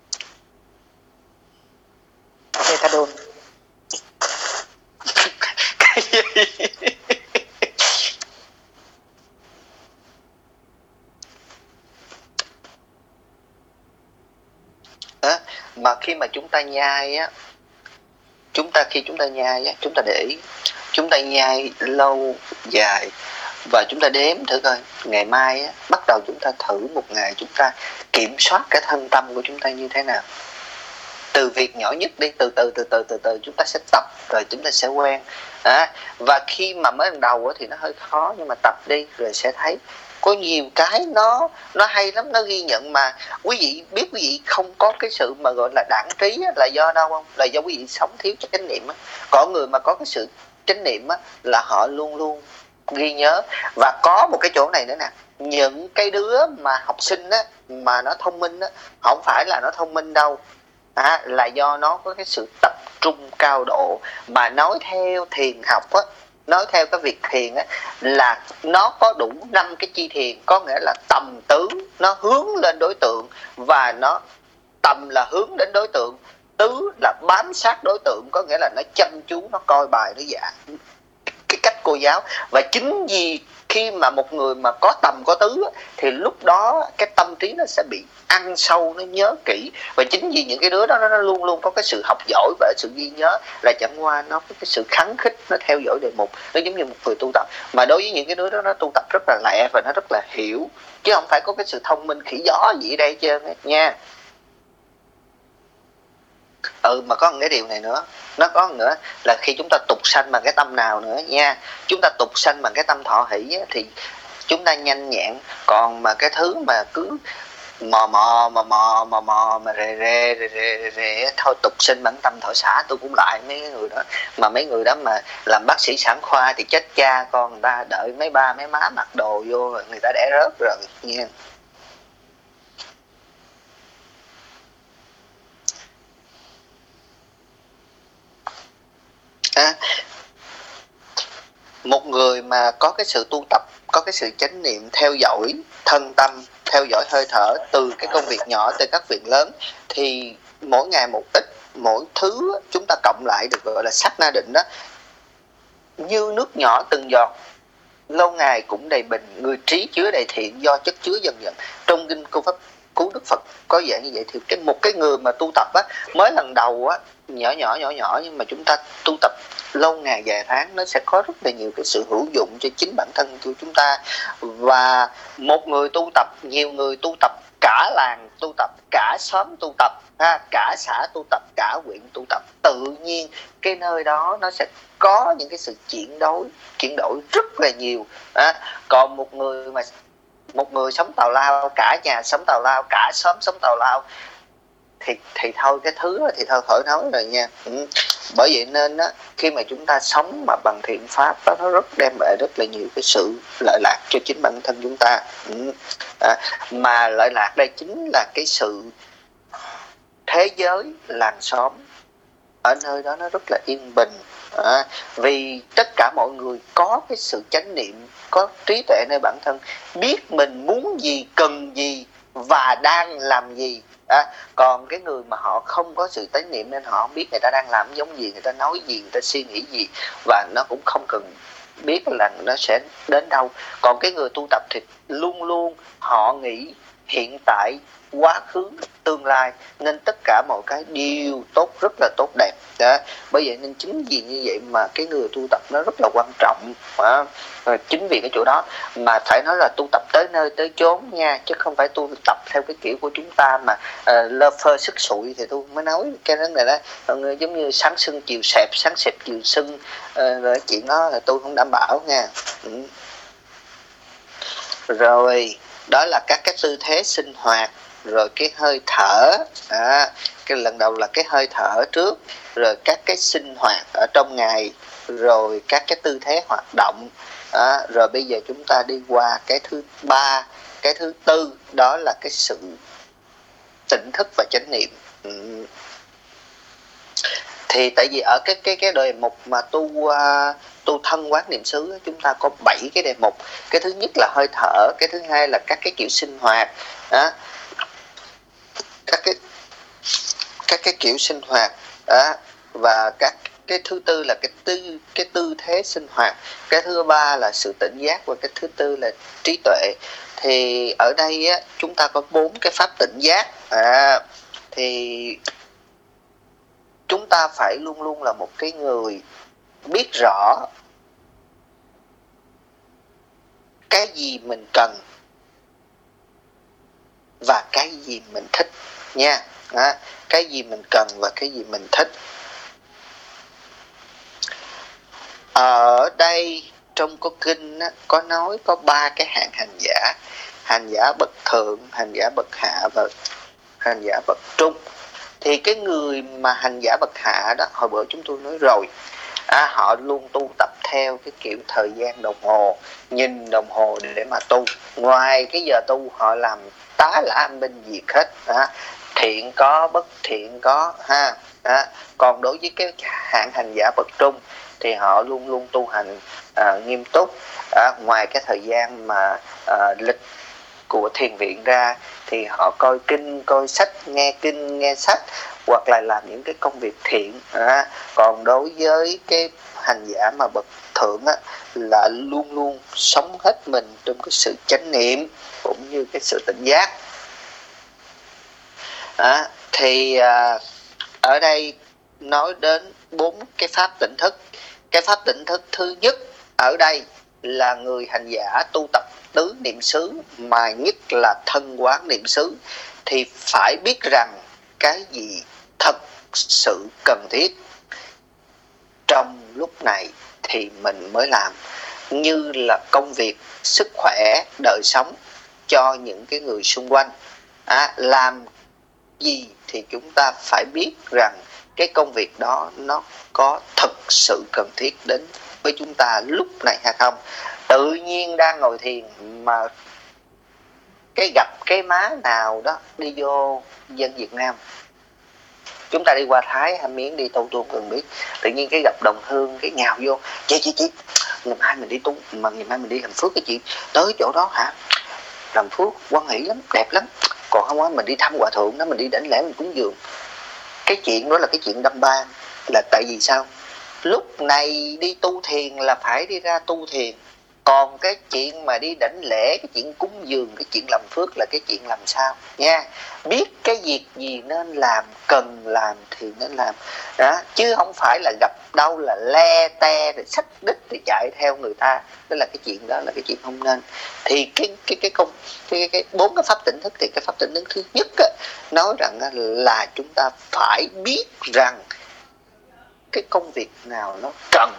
Methadone. Cái gì? À, mà khi mà chúng ta nhai á, chúng ta khi chúng ta nhai á, chúng ta để ý, chúng ta nhai lâu dài và chúng ta đếm thử coi ngày mai á, bắt đầu chúng ta thử một ngày chúng ta kiểm soát cái thân tâm của chúng ta như thế nào. Từ việc nhỏ nhất đi, từ từ từ từ từ từ chúng ta sẽ tập rồi chúng ta sẽ quen. À, và khi mà mới lần đầu á, thì nó hơi khó, nhưng mà tập đi rồi sẽ thấy có nhiều cái nó nó hay lắm, nó ghi nhận mà quý vị biết. Quý vị không có cái sự mà gọi là đãng trí á, là do đâu không? Là do quý vị sống thiếu chánh niệm á. Có người mà có cái sự chánh niệm á, là họ luôn luôn ghi nhớ. Và có một cái chỗ này nữa nè, những cái đứa mà học sinh á, mà nó thông minh á, không phải là nó thông minh đâu, à, là do nó có cái sự tập trung cao độ. Mà nói theo thiền học á, nói theo cái việc thiền á, là nó có đủ năm cái chi thiền, có nghĩa là tầm tứ nó hướng lên đối tượng, và nó tầm là hướng đến đối tượng, tứ là bám sát đối tượng, có nghĩa là nó chăm chú, nó coi bài, nó giảng cái cách cô giáo. Và chính vì khi mà một người mà có tầm có tứ thì lúc đó cái tâm trí nó sẽ bị ăn sâu, nó nhớ kỹ. Và chính vì những cái đứa đó nó luôn luôn có cái sự học giỏi và sự ghi nhớ, là chẳng qua nó có cái sự khắng khích, nó theo dõi đề mục, nó giống như một người tu tập. Mà đối với những cái đứa đó nó tu tập rất là lẹ và nó rất là hiểu, chứ không phải có cái sự thông minh khỉ gió gì ở đây hết trơn á nha. Ừ, mà có một cái điều này nữa, nó có nữa là khi chúng ta tục sanh bằng cái tâm nào nữa nha. Chúng ta tục sanh bằng cái tâm thọ hỷ á, thì chúng ta nhanh nhẹn. Còn mà cái thứ mà cứ mò mò mò mò mò mò mà rề rề rề rề rề thôi, tục sinh bằng tâm thọ xả. Tôi cũng lại mấy người đó, mà mấy người đó mà làm bác sĩ sản khoa thì chết cha con người ta, đợi mấy ba mấy má mặc đồ vô rồi người ta đẻ rớt rồi nha. À, một người mà có cái sự tu tập, có cái sự chánh niệm, theo dõi thân tâm, theo dõi hơi thở, từ cái công việc nhỏ tới các việc lớn, thì mỗi ngày một ít, mỗi thứ chúng ta cộng lại được gọi là sát na định đó, như nước nhỏ từng giọt, lâu ngày cũng đầy bình, người trí chứa đầy thiện, do chất chứa dần dần. Trong kinh Câu Pháp Cứu Đức Phật có dạng như vậy. Thì cái một cái người mà tu tập á, mới lần đầu á, nhỏ nhỏ nhỏ nhỏ, nhưng mà chúng ta tu tập lâu ngày dài tháng, nó sẽ có rất là nhiều cái sự hữu dụng cho chính bản thân của chúng ta. Và một người tu tập, nhiều người tu tập, cả làng tu tập, cả xóm tu tập, ha, cả xã tu tập, cả huyện tu tập, tự nhiên cái nơi đó nó sẽ có những cái sự chuyển đổi chuyển đổi rất là nhiều. À, còn một người mà một người sống tào lao, cả nhà sống tào lao, cả xóm sống tào lao, thì thì thôi cái thứ đó thì thôi khỏi nói rồi nha. Ừ. Bởi vậy nên á, khi mà chúng ta sống mà bằng thiện pháp đó, nó rất đem lại rất là nhiều cái sự lợi lạc cho chính bản thân chúng ta. Ừ. À, mà lợi lạc đây chính là cái sự thế giới làng xóm ở nơi đó nó rất là yên bình. À, vì tất cả mọi người có cái sự chánh niệm, có trí tuệ nơi bản thân, biết mình muốn gì, cần gì và đang làm gì. À, còn cái người mà họ không có sự chánh niệm nên họ không biết người ta đang làm giống gì, người ta nói gì, người ta suy nghĩ gì, và nó cũng không cần biết là nó sẽ đến đâu. Còn cái người tu tập thì luôn luôn họ nghĩ hiện tại, quá khứ, tương lai, nên tất cả mọi cái đều tốt, rất là tốt đẹp đó. Bởi vậy nên chính vì như vậy mà cái người tu tập nó rất là quan trọng. À, chính vì cái chỗ đó mà phải nói là tu tập tới nơi tới chốn nha, chứ không phải tu tập theo cái kiểu của chúng ta mà uh, lơ phơ sức sụi. Thì tôi mới nói cái vấn đề đó, uh, giống như sáng sưng chiều xẹp, sáng xẹp chiều sưng, uh, rồi chuyện đó là tôi không đảm bảo nha. Ừ. rồi đó là các cái tư thế sinh hoạt, rồi cái hơi thở, à, cái lần đầu là cái hơi thở trước, rồi các cái sinh hoạt ở trong ngày, rồi các cái tư thế hoạt động, à, rồi bây giờ chúng ta đi qua cái thứ ba, cái thứ tư, đó là cái sự tỉnh thức và chánh niệm. Ừ. Thì tại vì ở cái cái cái đề mục mà tu uh, tu thân quán niệm xứ, chúng ta có bảy cái đề mục. Cái thứ nhất là hơi thở, cái thứ hai là các cái kiểu sinh hoạt, đó, các cái các cái kiểu sinh hoạt, đó, và các cái thứ tư là cái tư cái tư thế sinh hoạt, cái thứ ba là sự tỉnh giác, và cái thứ tư là trí tuệ. Thì ở đây á, chúng ta có bốn cái pháp tỉnh giác, à, thì chúng ta phải luôn luôn là một cái người biết rõ cái gì mình cần và cái gì mình thích nha. À, cái gì mình cần và cái gì mình thích. Ở đây trong có kinh á, có nói có ba cái hạng hành giả: hành giả bậc thượng, hành giả bậc hạ và hành giả bậc trung. Thì cái người mà hành giả bậc hạ đó, hồi bữa chúng tôi nói rồi, à, họ luôn tu tập theo cái kiểu thời gian đồng hồ, nhìn đồng hồ để mà tu. Ngoài cái giờ tu họ làm tá lả âm binh diệt hết, à, thiện có bất thiện có ha. À, còn đối với cái hạng hành giả bậc trung thì họ luôn luôn tu hành à, nghiêm túc. À, ngoài cái thời gian mà à, lịch của thiền viện ra thì họ coi kinh, coi sách, nghe kinh, nghe sách, hoặc là làm những cái công việc thiện. À, còn đối với cái hành giả mà bậc thượng á, là luôn luôn sống hết mình trong cái sự chánh niệm cũng như cái sự tỉnh giác. À, thì à, ở đây nói đến bốn cái pháp tỉnh thức. Cái pháp tỉnh thức thứ nhất ở đây là người hành giả tu tập tứ niệm xứ, mà nhất là thân quán niệm xứ, thì phải biết rằng cái gì thật sự cần thiết trong lúc này thì mình mới làm, như là công việc, sức khỏe, đời sống cho những cái người xung quanh. À, làm gì thì chúng ta phải biết rằng cái công việc đó nó có thực sự cần thiết đến với chúng ta lúc này hay không. Tự nhiên đang ngồi thiền mà cái gặp cái má nào đó đi vô dân Việt Nam, chúng ta đi qua Thái hay Miến đi tu tu cần biết, tự nhiên cái gặp đồng hương cái nhào vô: chị chị chị ngày mai mình đi tu, mà ngày mai mình đi làm phước cái chị, tới chỗ đó hả, làm phước quan hỷ lắm, đẹp lắm, còn không á mình đi thăm hòa thượng đó, mình đi đảnh lễ, mình cúng dường. Cái chuyện đó là cái chuyện đâm ban. Là tại vì sao? Lúc này đi tu thiền là phải đi ra tu thiền, còn cái chuyện mà đi đảnh lễ, cái chuyện cúng dường, cái chuyện làm phước là cái chuyện làm sao nha. Biết cái việc gì nên làm, cần làm thì nên làm đó, chứ không phải là gặp đâu là le te rồi xách đích thì chạy theo người ta. Đó là cái chuyện đó là cái chuyện không nên. Thì cái cái cái công cái cái bốn cái pháp tỉnh thức, thì cái pháp tỉnh thức thứ nhất á, nói rằng là chúng ta phải biết rằng cái công việc nào nó cần.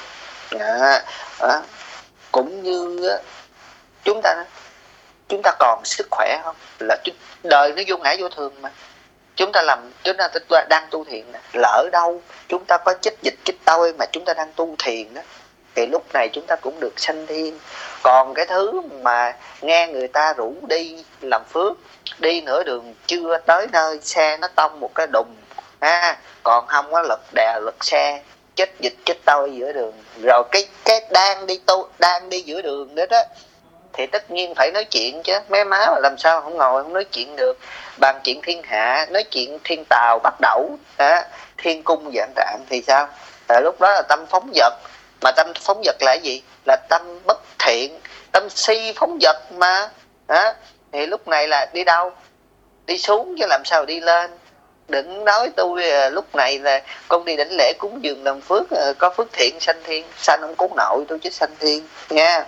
Đó, đó. Cũng như chúng ta chúng ta còn sức khỏe không, là đời nó vô ngã vô thường mà. Chúng ta làm, chúng ta đang tu thiền nè, lỡ đâu chúng ta có chích dịch chích tôi mà chúng ta đang tu thiền đó, thì lúc này chúng ta cũng được sanh thiên. Còn cái thứ mà nghe người ta rủ đi làm phước, đi nửa đường chưa tới nơi xe nó tông một cái đùng, à, còn không có lật đè lật xe, chết dịch chết tôi giữa đường, rồi cái cái đang đi tu đang đi giữa đường đó đó, thì tất nhiên phải nói chuyện chứ. Mấy má mà làm sao không ngồi không nói chuyện được, bàn chuyện thiên hạ, nói chuyện thiên tào bắt đẩu, à, thiên cung vạn trạng thì sao? À, lúc đó là tâm phóng dật, mà tâm phóng dật là gì? Là tâm bất thiện, tâm si phóng dật mà. À, thì lúc này là đi đâu? Đi xuống chứ làm sao đi lên. Đừng nói tôi lúc này là con đi đảnh lễ cúng dường làm phước, có phước thiện sanh thiên, sanh ông cố nội tôi chứ sanh thiên nha.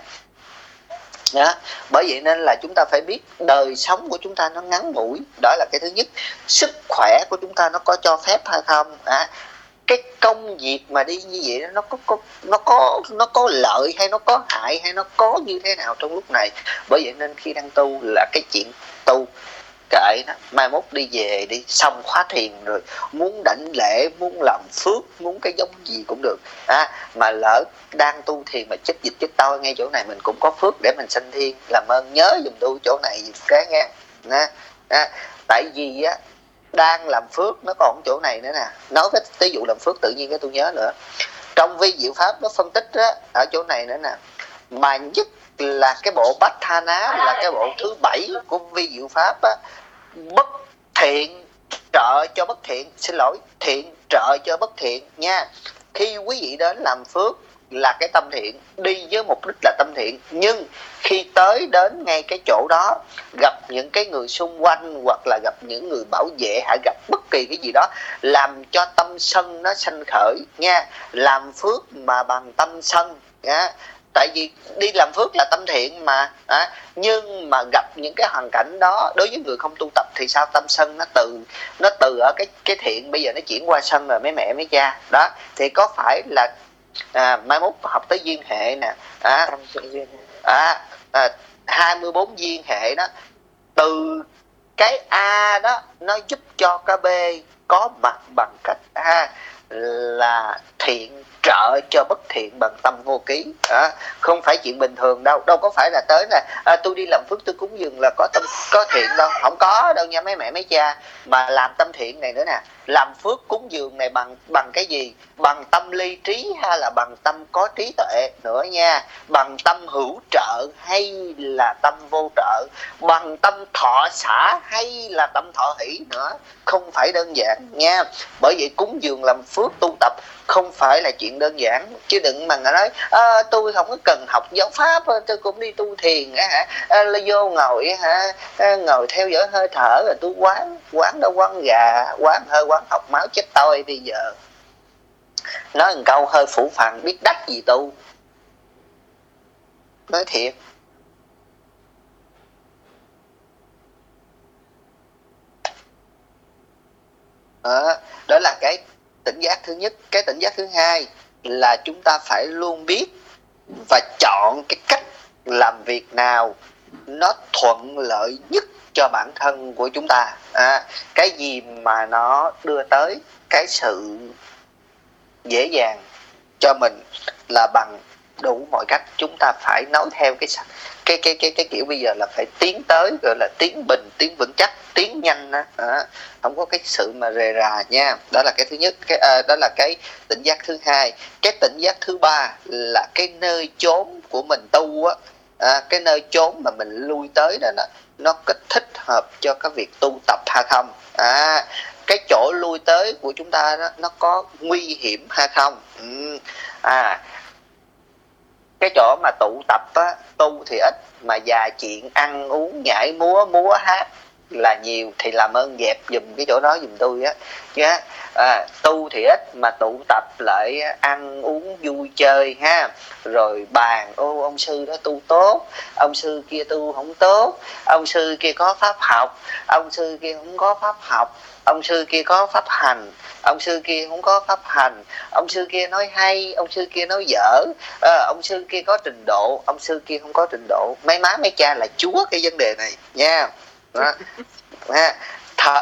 Đó. Bởi vậy nên là chúng ta phải biết đời sống của chúng ta nó ngắn ngủi, đó là cái thứ nhất. Sức khỏe của chúng ta nó có cho phép hay không. À, cái công việc mà đi như vậy đó, nó có, có nó có nó có lợi hay nó có hại hay nó có như thế nào trong lúc này. Bởi vậy nên khi đang tu là cái chuyện tu kệ nó, mai mốt đi về đi xong khóa thiền rồi muốn đảnh lễ, muốn làm phước, muốn cái giống gì cũng được à, mà lỡ đang tu thiền mà chết dịch chết tôi ngay chỗ này mình cũng có phước để mình sanh thiên, làm ơn nhớ giùm tôi chỗ này cái nghe à, à, tại vì á đang làm phước nó còn chỗ này nữa nè. Nói cái ví dụ làm phước tự nhiên cái tôi nhớ nữa, trong vi diệu pháp nó phân tích á, ở chỗ này nữa nè, mà nhất là cái bộ Bát Tha Ná là cái bộ thứ bảy của vi diệu pháp á, bất thiện trợ cho bất thiện, xin lỗi thiện trợ cho bất thiện nha. Khi quý vị đến làm phước là cái tâm thiện, đi với mục đích là tâm thiện, nhưng khi tới đến ngay cái chỗ đó gặp những cái người xung quanh hoặc là gặp những người bảo vệ hay gặp bất kỳ cái gì đó làm cho tâm sân nó sanh khởi nha, làm phước mà bằng tâm sân nha. Tại vì đi làm phước là tâm thiện mà à, nhưng mà gặp những cái hoàn cảnh đó đối với người không tu tập thì sao, tâm sân nó từ nó từ ở cái cái thiện bây giờ nó chuyển qua sân rồi mấy mẹ mấy cha đó, thì có phải là à, mai mốt học tới duyên hệ nè à, à, à, hai mươi bốn duyên hệ đó, từ cái A đó nó giúp cho cái B có mặt bằng cách A là thiện trợ cho bất thiện bằng tâm vô ký à, không phải chuyện bình thường đâu, đâu có phải là tới là à, tôi đi làm phước tôi cúng dường là có tâm có thiện đâu, không có đâu nha mấy mẹ mấy cha. Mà làm tâm thiện này nữa nè, làm phước cúng dường này bằng bằng cái gì, bằng tâm ly trí hay là bằng tâm có trí tuệ nữa nha, bằng tâm hữu trợ hay là tâm vô trợ, bằng tâm thọ xả hay là tâm thọ hỷ nữa, không phải đơn giản nha. Bởi vậy cúng dường làm phước tu tập không phải là chuyện đơn giản, chứ đừng mà nói à, tôi không có cần học giáo pháp, tôi cũng đi tu thiền hả, à, là vô ngồi hả, à, ngồi theo dõi hơi thở rồi tôi quán quán đâu quán gà, quán hơi quán học máu chết tôi bây giờ. Nói một câu hơi phủ phàng, biết đắc gì tu, nói thiệt. Đó, đó là cái tỉnh giác thứ nhất. Cái tỉnh giác thứ hai là chúng ta phải luôn biết và chọn cái cách làm việc nào nó thuận lợi nhất cho bản thân của chúng ta à, cái gì mà nó đưa tới cái sự dễ dàng cho mình là bằng đủ mọi cách. Chúng ta phải nói theo cái cái cái cái cái kiểu bây giờ là phải tiến tới, gọi là tiến bình, tiến vững chắc, tiến nhanh đó. À, không có cái sự mà rề rà nha. Đó là cái thứ nhất, cái à, đó là cái tỉnh giác thứ hai. Cái tỉnh giác thứ ba là cái nơi chốn của mình tu á, à, cái nơi chốn mà mình lui tới đó, đó nó có thích hợp cho cái việc tu tập hay không. À, cái chỗ lui tới của chúng ta đó, nó có nguy hiểm hay không. Ừ. À, cái chỗ mà tụ tập á, tu thì ít mà già chuyện ăn uống nhảy múa múa hát là nhiều, thì làm ơn dẹp dùm cái chỗ đó dùm tôi á nhá. À, tu thì ít mà tụ tập lại ăn uống vui chơi ha, rồi bàn ô ông sư đó tu tốt, ông sư kia tu không tốt, ông sư kia có pháp học, ông sư kia không có pháp học, ông sư kia có pháp hành, ông sư kia không có pháp hành, ông sư kia nói hay, ông sư kia nói dở, à, ông sư kia có trình độ, ông sư kia không có trình độ. Mấy má mấy cha là chúa cái vấn đề này nha. Đó. À, thợ...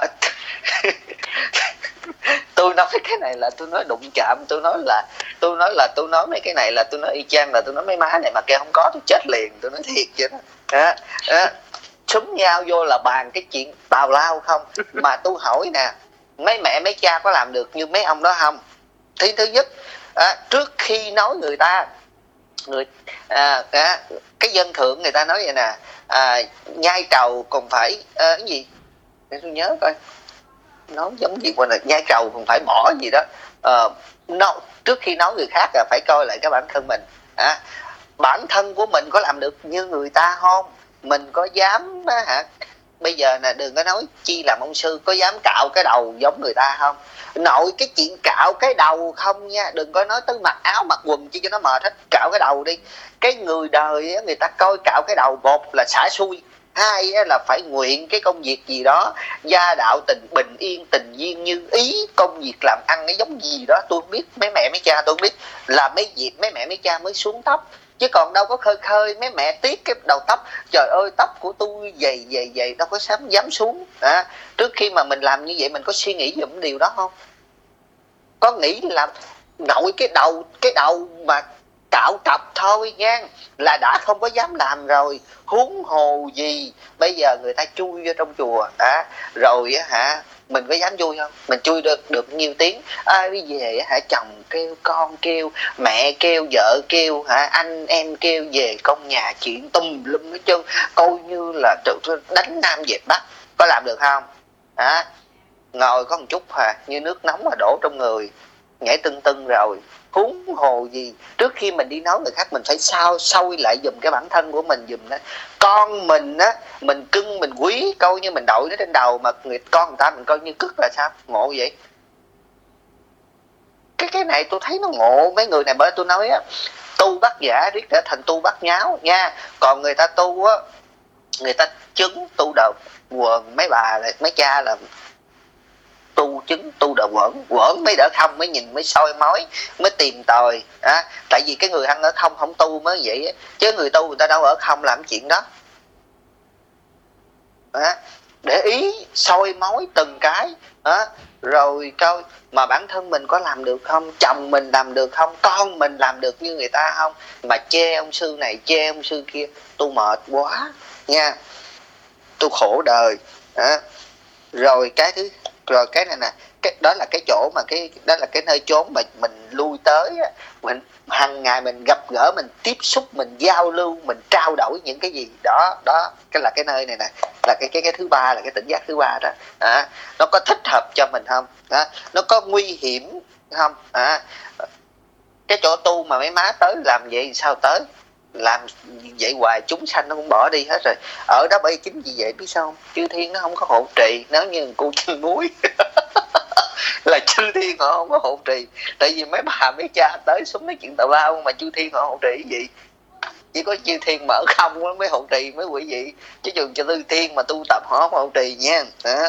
tôi nói cái này là tôi nói đụng chạm, tôi nói là tôi nói là tôi nói mấy cái này là tôi nói y chang là tôi nói mấy má này mà kêu không có tôi chết liền, tôi nói thiệt vậy đó. À, à, súng nhau vô là bàn cái chuyện tào lao không. Mà tôi hỏi nè, mấy mẹ mấy cha có làm được như mấy ông đó không? Thứ thứ nhất, à, trước khi nói người ta người à, à, cái dân thượng người ta nói vậy nè, à, nhai trầu còn phải à, cái gì để tôi nhớ coi, nói giống gì qua là nhai trầu còn phải bỏ gì đó. À, nó, trước khi nói người khác là phải coi lại cái bản thân mình. À, bản thân của mình có làm được như người ta không? Mình có dám á, hả? Bây giờ nè, đừng có nói chi làm ông sư, có dám cạo cái đầu giống người ta không? Nội cái chuyện cạo cái đầu không nha, đừng có nói tới mặc áo mặc quần chi cho nó mệt hết, cạo cái đầu đi. Cái người đời á, người ta coi cạo cái đầu, một là xả xui, hai là phải nguyện cái công việc gì đó, gia đạo tình bình yên tình duyên như ý, công việc làm ăn cái giống gì đó tôi không biết, mấy mẹ mấy cha tôi không biết, là mấy việc mấy mẹ mấy cha mới xuống tóc, chứ còn đâu có khơi khơi mấy mẹ tiếc cái đầu tóc, trời ơi tóc của tôi dày dày dày đâu có dám dám xuống. À, trước khi mà mình làm như vậy mình có suy nghĩ về điều đó không? Có nghĩ là nội cái đầu cái đầu mà cạo trọc thôi nha là đã không có dám làm rồi, huống hồ gì bây giờ người ta chui vô trong chùa à, rồi á hả mình có dám chui không? Mình chui được được nhiều tiếng, ai đi về hả, chồng kêu, con kêu, mẹ kêu, vợ kêu hả, anh em kêu, về công nhà chuyện tùm lum hết trơn, coi như là đánh Nam dẹp Bắc. Có làm được không? À, ngồi có một chút hà như nước nóng mà đổ trong người, nhảy tưng tưng rồi, huống hồ gì trước khi mình đi nói người khác mình phải sao soi lại giùm cái bản thân của mình giùm đó. Con mình á, mình cưng mình quý, coi như mình đội nó trên đầu, mà người con người ta mình coi như cứt là sao? Ngộ vậy. Cái cái này tôi thấy nó ngộ mấy người này, bởi tôi nói á, tu bát giả riết trở thành tu bát nháo nha. Còn người ta tu á, người ta chứng tu đầu quần, mấy bà mấy cha là tu chứng tu đầu quẩn, quẩn mới đỡ không, mới nhìn mới soi mói mới tìm tòi à, tại vì cái người ăn ở không không tu mới vậy á, chứ người tu người ta đâu ở không làm chuyện đó à, để ý soi mói từng cái à, rồi coi mà bản thân mình có làm được không, chồng mình làm được không, con mình làm được như người ta không, mà chê ông sư này chê ông sư kia. Tôi mệt quá nha, tôi khổ đời à. Rồi cái thứ rồi cái này nè, cái đó là cái chỗ mà cái đó là cái nơi chốn mà mình lui tới á, mình hàng ngày mình gặp gỡ, mình tiếp xúc, mình giao lưu, mình trao đổi những cái gì đó đó, cái là cái nơi này nè, là cái cái cái thứ ba, là cái tỉnh giác thứ ba đó à, nó có thích hợp cho mình không à, nó có nguy hiểm không à, cái chỗ tu mà mấy má tới làm vậy sao tới, làm vậy hoài chúng sanh nó cũng bỏ đi hết rồi. Ở đó bởi chính vì vậy biết sao không? Chư thiên nó không có hộ trì. Nếu như cô chân muối là chư thiên họ không có hộ trì, tại vì mấy bà mấy cha tới xuống nói chuyện tào lao mà chư thiên họ hộ trì cái gì? Chỉ có chư thiên mở không mới hộ trì mấy quỷ vị, chứ chừng cho tư thiên mà tu tập họ không hộ trì nha. Đó.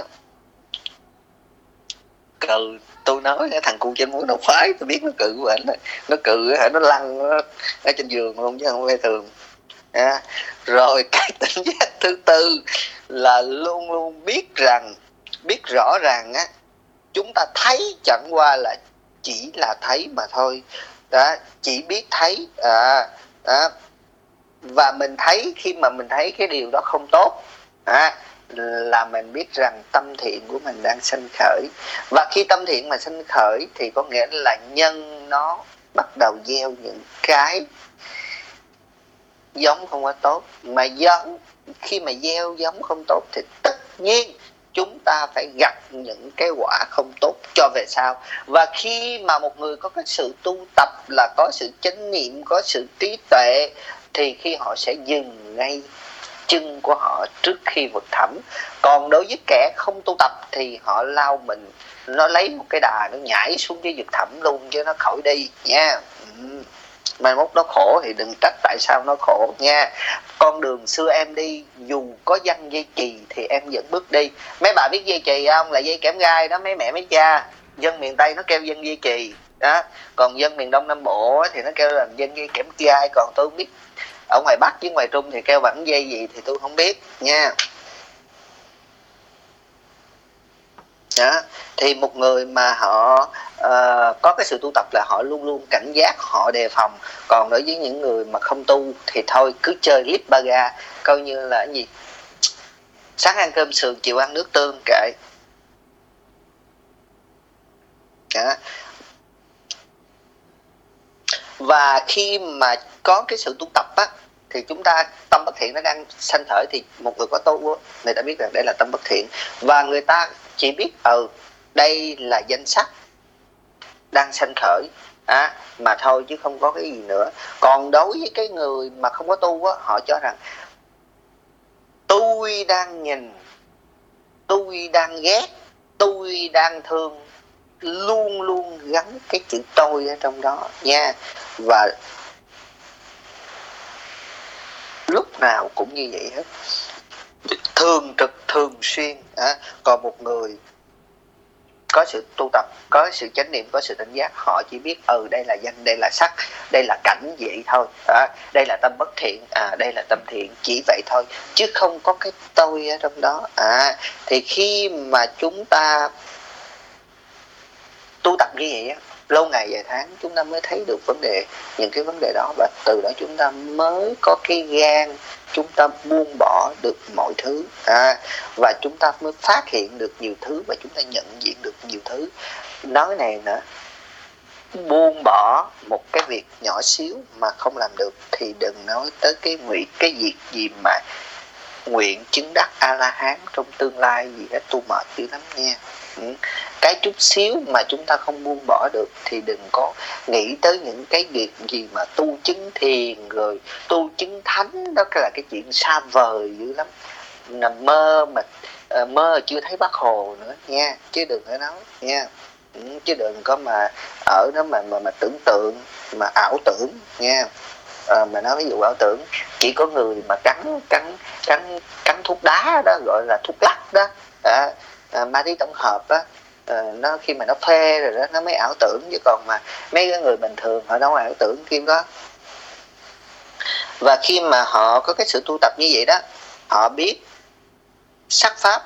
Cừ tôi nói thằng cu trên muối nó phái, tôi biết nó cự của ảnh, nó cự nó lăn nó ở trên giường luôn chứ không phải thường à. Rồi cái tỉnh giác thứ tư là luôn luôn biết rằng, biết rõ ràng á, chúng ta thấy chẳng qua là chỉ là thấy mà thôi đó, chỉ biết thấy à, à, và mình thấy khi mà mình thấy cái điều đó không tốt à, là mình biết rằng tâm thiện của mình đang sanh khởi, và khi tâm thiện mà sanh khởi thì có nghĩa là nhân nó bắt đầu gieo những cái giống không có tốt, mà giống khi mà gieo giống không tốt thì tất nhiên chúng ta phải gặp những cái quả không tốt cho về sau. Và khi mà một người có cái sự tu tập là có sự chánh niệm, có sự trí tuệ, thì khi họ sẽ dừng ngay chân của họ trước khi vực thẳm. Còn đối với kẻ không tu tập thì họ lao mình, nó lấy một cái đà nó nhảy xuống cái vực thẳm luôn chứ nó khỏi đi nha. Mai mốt nó khổ thì đừng trách tại sao nó khổ nha. Con đường xưa em đi dù có dăng dây chì thì em vẫn bước đi. Mấy bà biết dây chì không? Là dây kẽm gai đó mấy mẹ mấy cha. Dân miền Tây nó kêu dân dây chì đó, còn dân miền Đông Nam Bộ thì nó kêu là dân dây kẽm gai. Còn tôi không biết ở ngoài Bắc với ngoài Trung thì kêu bằng dây gì thì tôi không biết nha. Đó. Thì một người mà họ uh, có cái sự tu tập là họ luôn luôn cảnh giác, họ đề phòng. Còn đối với những người mà không tu thì thôi cứ chơi lip ba ga, coi như là cái gì sáng ăn cơm sườn chiều ăn nước tương kệ. Đó. Và khi mà có cái sự tu tập á, thì chúng ta tâm bất thiện nó đang sanh khởi, thì một người có tu á, người ta biết rằng đây là tâm bất thiện, và người ta chỉ biết ừ đây là danh sắc đang sanh khởi à, mà thôi chứ không có cái gì nữa. Còn đối với cái người mà không có tu á, họ cho rằng tôi đang nhìn, tôi đang ghét, tôi đang thương, luôn luôn gắn cái chữ tôi ở trong đó nha. Và lúc nào cũng như vậy hết. thường trực thường xuyên. À, còn một người có sự tu tập, có sự chánh niệm, có sự tỉnh giác, họ chỉ biết ừ đây là danh, đây là sắc, đây là cảnh vậy thôi, à, đây là tâm bất thiện, à đây là tâm thiện, chỉ vậy thôi, chứ không có cái tôi ở trong đó. À, thì khi mà chúng ta tu tập như vậy á, lâu ngày vài tháng chúng ta mới thấy được vấn đề, những cái vấn đề đó, và từ đó chúng ta mới có cái gan, chúng ta buông bỏ được mọi thứ, à, và chúng ta mới phát hiện được nhiều thứ, và chúng ta nhận diện được nhiều thứ. Nói này nữa, buông bỏ một cái việc nhỏ xíu mà không làm được thì đừng nói tới cái nguyện cái việc gì mà nguyện chứng đắc A La Hán trong tương lai gì hết, tu mệt dữ lắm nha. Ừ. Cái chút xíu mà chúng ta không buông bỏ được thì đừng có nghĩ tới những cái việc gì mà tu chứng thiền rồi tu chứng thánh, đó là cái chuyện xa vời dữ lắm. Nằm mơ mà uh, mơ chưa thấy Bác Hồ nữa nha, chứ đừng có nói nha. Ừ, chứ đừng có mà ở đó mà mà mà tưởng tượng, mà ảo tưởng nha. À, mà nói ví dụ ảo tưởng, chỉ có người mà cắn cắn cắn cắn thuốc đá đó, gọi là thuốc lắc đó, à, à, ma túy tổng hợp đó, à, nó khi mà nó phê rồi đó nó mới ảo tưởng, chứ còn mà mấy cái người bình thường họ đâu ảo tưởng kim đó. Và khi mà họ có cái sự tu tập như vậy đó, họ biết sắc pháp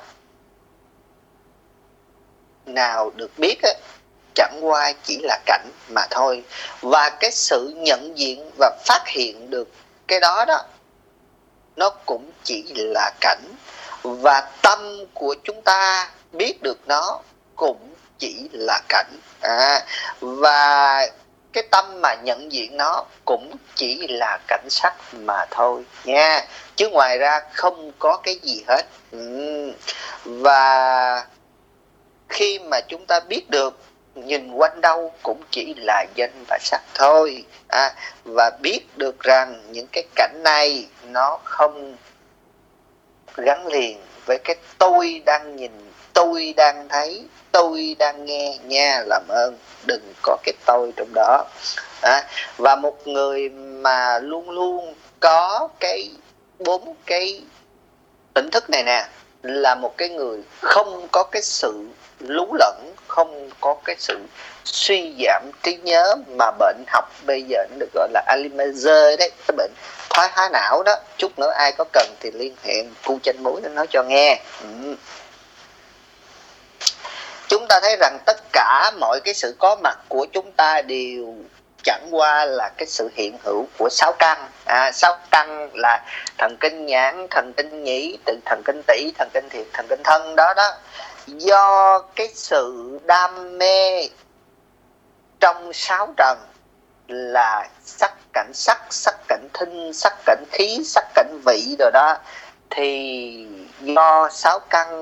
nào được biết á, chẳng qua chỉ là cảnh mà thôi. Và cái sự nhận diện và phát hiện được cái đó đó, nó cũng chỉ là cảnh. Và tâm của chúng ta biết được nó cũng chỉ là cảnh, à, và cái tâm mà nhận diện nó cũng chỉ là cảnh sắc mà thôi nha, chứ ngoài ra không có cái gì hết. Ừ. Và khi mà chúng ta biết được, nhìn quanh đâu cũng chỉ là danh và sắc thôi, à, và biết được rằng những cái cảnh này nó không gắn liền với cái tôi đang nhìn, tôi đang thấy, tôi đang nghe nha. Làm ơn đừng có cái tôi trong đó, à, và một người mà luôn luôn có cái bốn cái tỉnh thức này nè, là một cái người không có cái sự lú lẫn, không có cái sự suy giảm trí nhớ, mà bệnh học bây giờ nó được gọi là Alzheimer đấy, cái bệnh thoái hóa não đó. Chút nữa ai có cần thì liên hệ cu Chanh Muối nó nói cho nghe. Ừ. Chúng ta thấy rằng tất cả mọi cái sự có mặt của chúng ta đều chẳng qua là cái sự hiện hữu của sáu căn. À, sáu căn là thần kinh nhãn, thần kinh nhĩ, từ thần kinh tỷ, thần kinh thiệt, thần kinh thân đó đó. Do cái sự đam mê trong sáu trần là sắc cảnh sắc, sắc cảnh thinh, sắc cảnh khí, sắc cảnh vị rồi đó, thì do sáu căn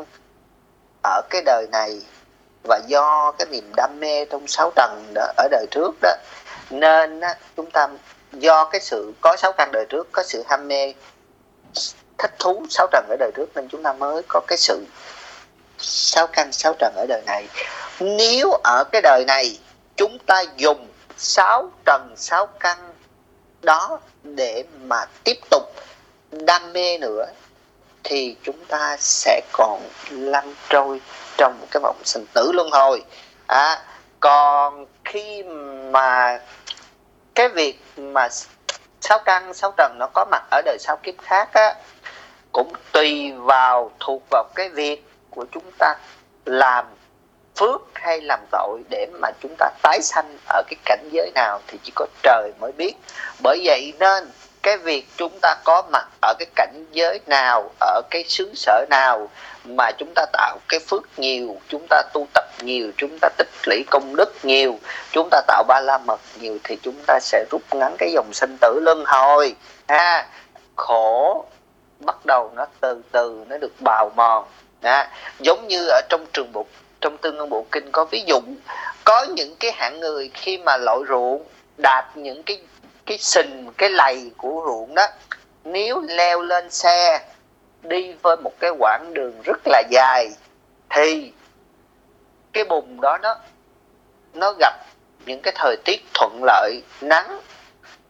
ở cái đời này, và do cái niềm đam mê trong sáu trần đó ở đời trước đó, nên á, chúng ta do cái sự có sáu căn đời trước, có sự ham mê thích thú sáu trần ở đời trước, nên chúng ta mới có cái sự sáu căn sáu trần ở đời này. Nếu ở cái đời này chúng ta dùng sáu trần sáu căn đó để mà tiếp tục đam mê nữa, thì chúng ta sẽ còn lăn trôi trong cái vòng sinh tử luân hồi. À, còn khi mà cái việc mà sáu căn sáu trần nó có mặt ở đời sau kiếp khác á, cũng tùy vào, thuộc vào cái việc của chúng ta làm phước hay làm tội để mà chúng ta tái sanh ở cái cảnh giới nào thì chỉ có trời mới biết. Bởi vậy nên cái việc chúng ta có mặt ở cái cảnh giới nào, ở cái xứ sở nào mà chúng ta tạo cái phước nhiều, chúng ta tu tập nhiều, chúng ta tích lũy công đức nhiều, chúng ta tạo ba la mật nhiều, thì chúng ta sẽ rút ngắn cái dòng sinh tử luân hồi. Ha, khổ bắt đầu nó từ từ nó được bào mòn. À, giống như ở trong trường bộ, trong Tương Ưng Bộ Kinh có ví dụ, có những cái hạng người khi mà lội ruộng, đạp những cái cái sình, cái lầy của ruộng đó, nếu leo lên xe đi với một cái quãng đường rất là dài, thì cái bùn đó nó nó gặp những cái thời tiết thuận lợi, nắng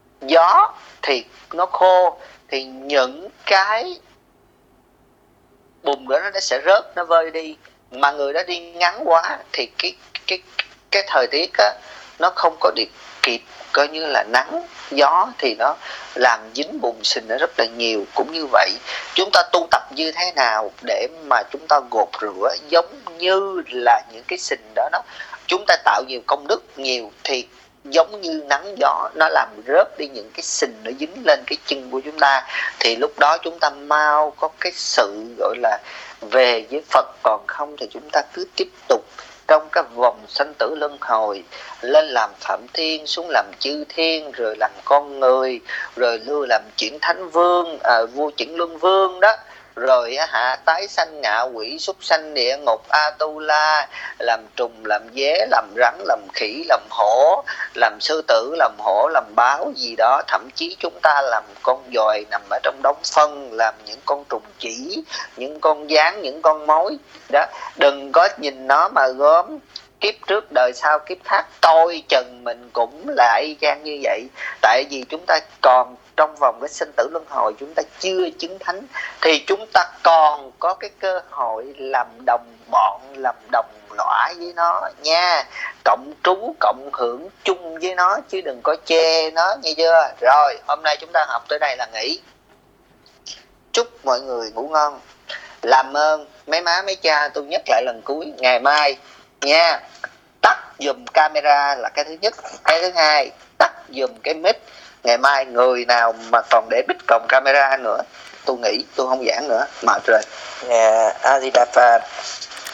gió thì nó khô, thì những cái bùm đó nó sẽ rớt, nó vơi đi. Mà người đó đi ngắn quá thì cái cái cái thời tiết á nó không có được kịp, coi như là nắng gió thì nó làm dính bùn sình nó rất là nhiều. Cũng như vậy, chúng ta tu tập như thế nào để mà chúng ta gột rửa giống như là những cái sình đó, nó chúng ta tạo nhiều công đức nhiều thì giống như nắng gió nó làm rớt đi những cái sình nó dính lên cái chân của chúng ta, thì lúc đó chúng ta mau có cái sự gọi là về với Phật. Còn không thì chúng ta cứ tiếp tục trong cái vòng sanh tử luân hồi, lên làm Phạm Thiên, xuống làm chư thiên, rồi làm con người, rồi lưu làm chuyển thánh vương, à, vua chuyển luân vương đó, rồi hạ tái sanh ngạ quỷ, súc sanh địa ngục, a tu la, làm trùng, làm dế, làm rắn, làm khỉ, làm hổ, làm sư tử, làm hổ, làm báo gì đó. Thậm chí chúng ta làm con dòi nằm ở trong đống phân, làm những con trùng chỉ, những con gián, những con mối đó. Đừng có nhìn nó mà gớm. Kiếp trước đời sau kiếp khác, tôi chừng mình cũng là y chang như vậy. Tại vì chúng ta còn trong vòng cái sinh tử luân hồi, chúng ta chưa chứng thánh, thì chúng ta còn có cái cơ hội làm đồng bọn, làm đồng lõa với nó nha, cộng trú cộng hưởng chung với nó, chứ đừng có chê nó, nghe chưa? Rồi hôm nay chúng ta học tới đây là nghỉ. Chúc mọi người ngủ ngon. Làm ơn mấy má mấy cha, tôi nhắc lại lần cuối, ngày mai nha, tắt dùm camera là cái thứ nhất. Cái thứ hai, tắt dùm cái mic. Ngày mai người nào mà còn để mic cộng camera nữa, tôi nghĩ tôi không giảng nữa, mệt rồi. Yeah, A Di Đà Phật.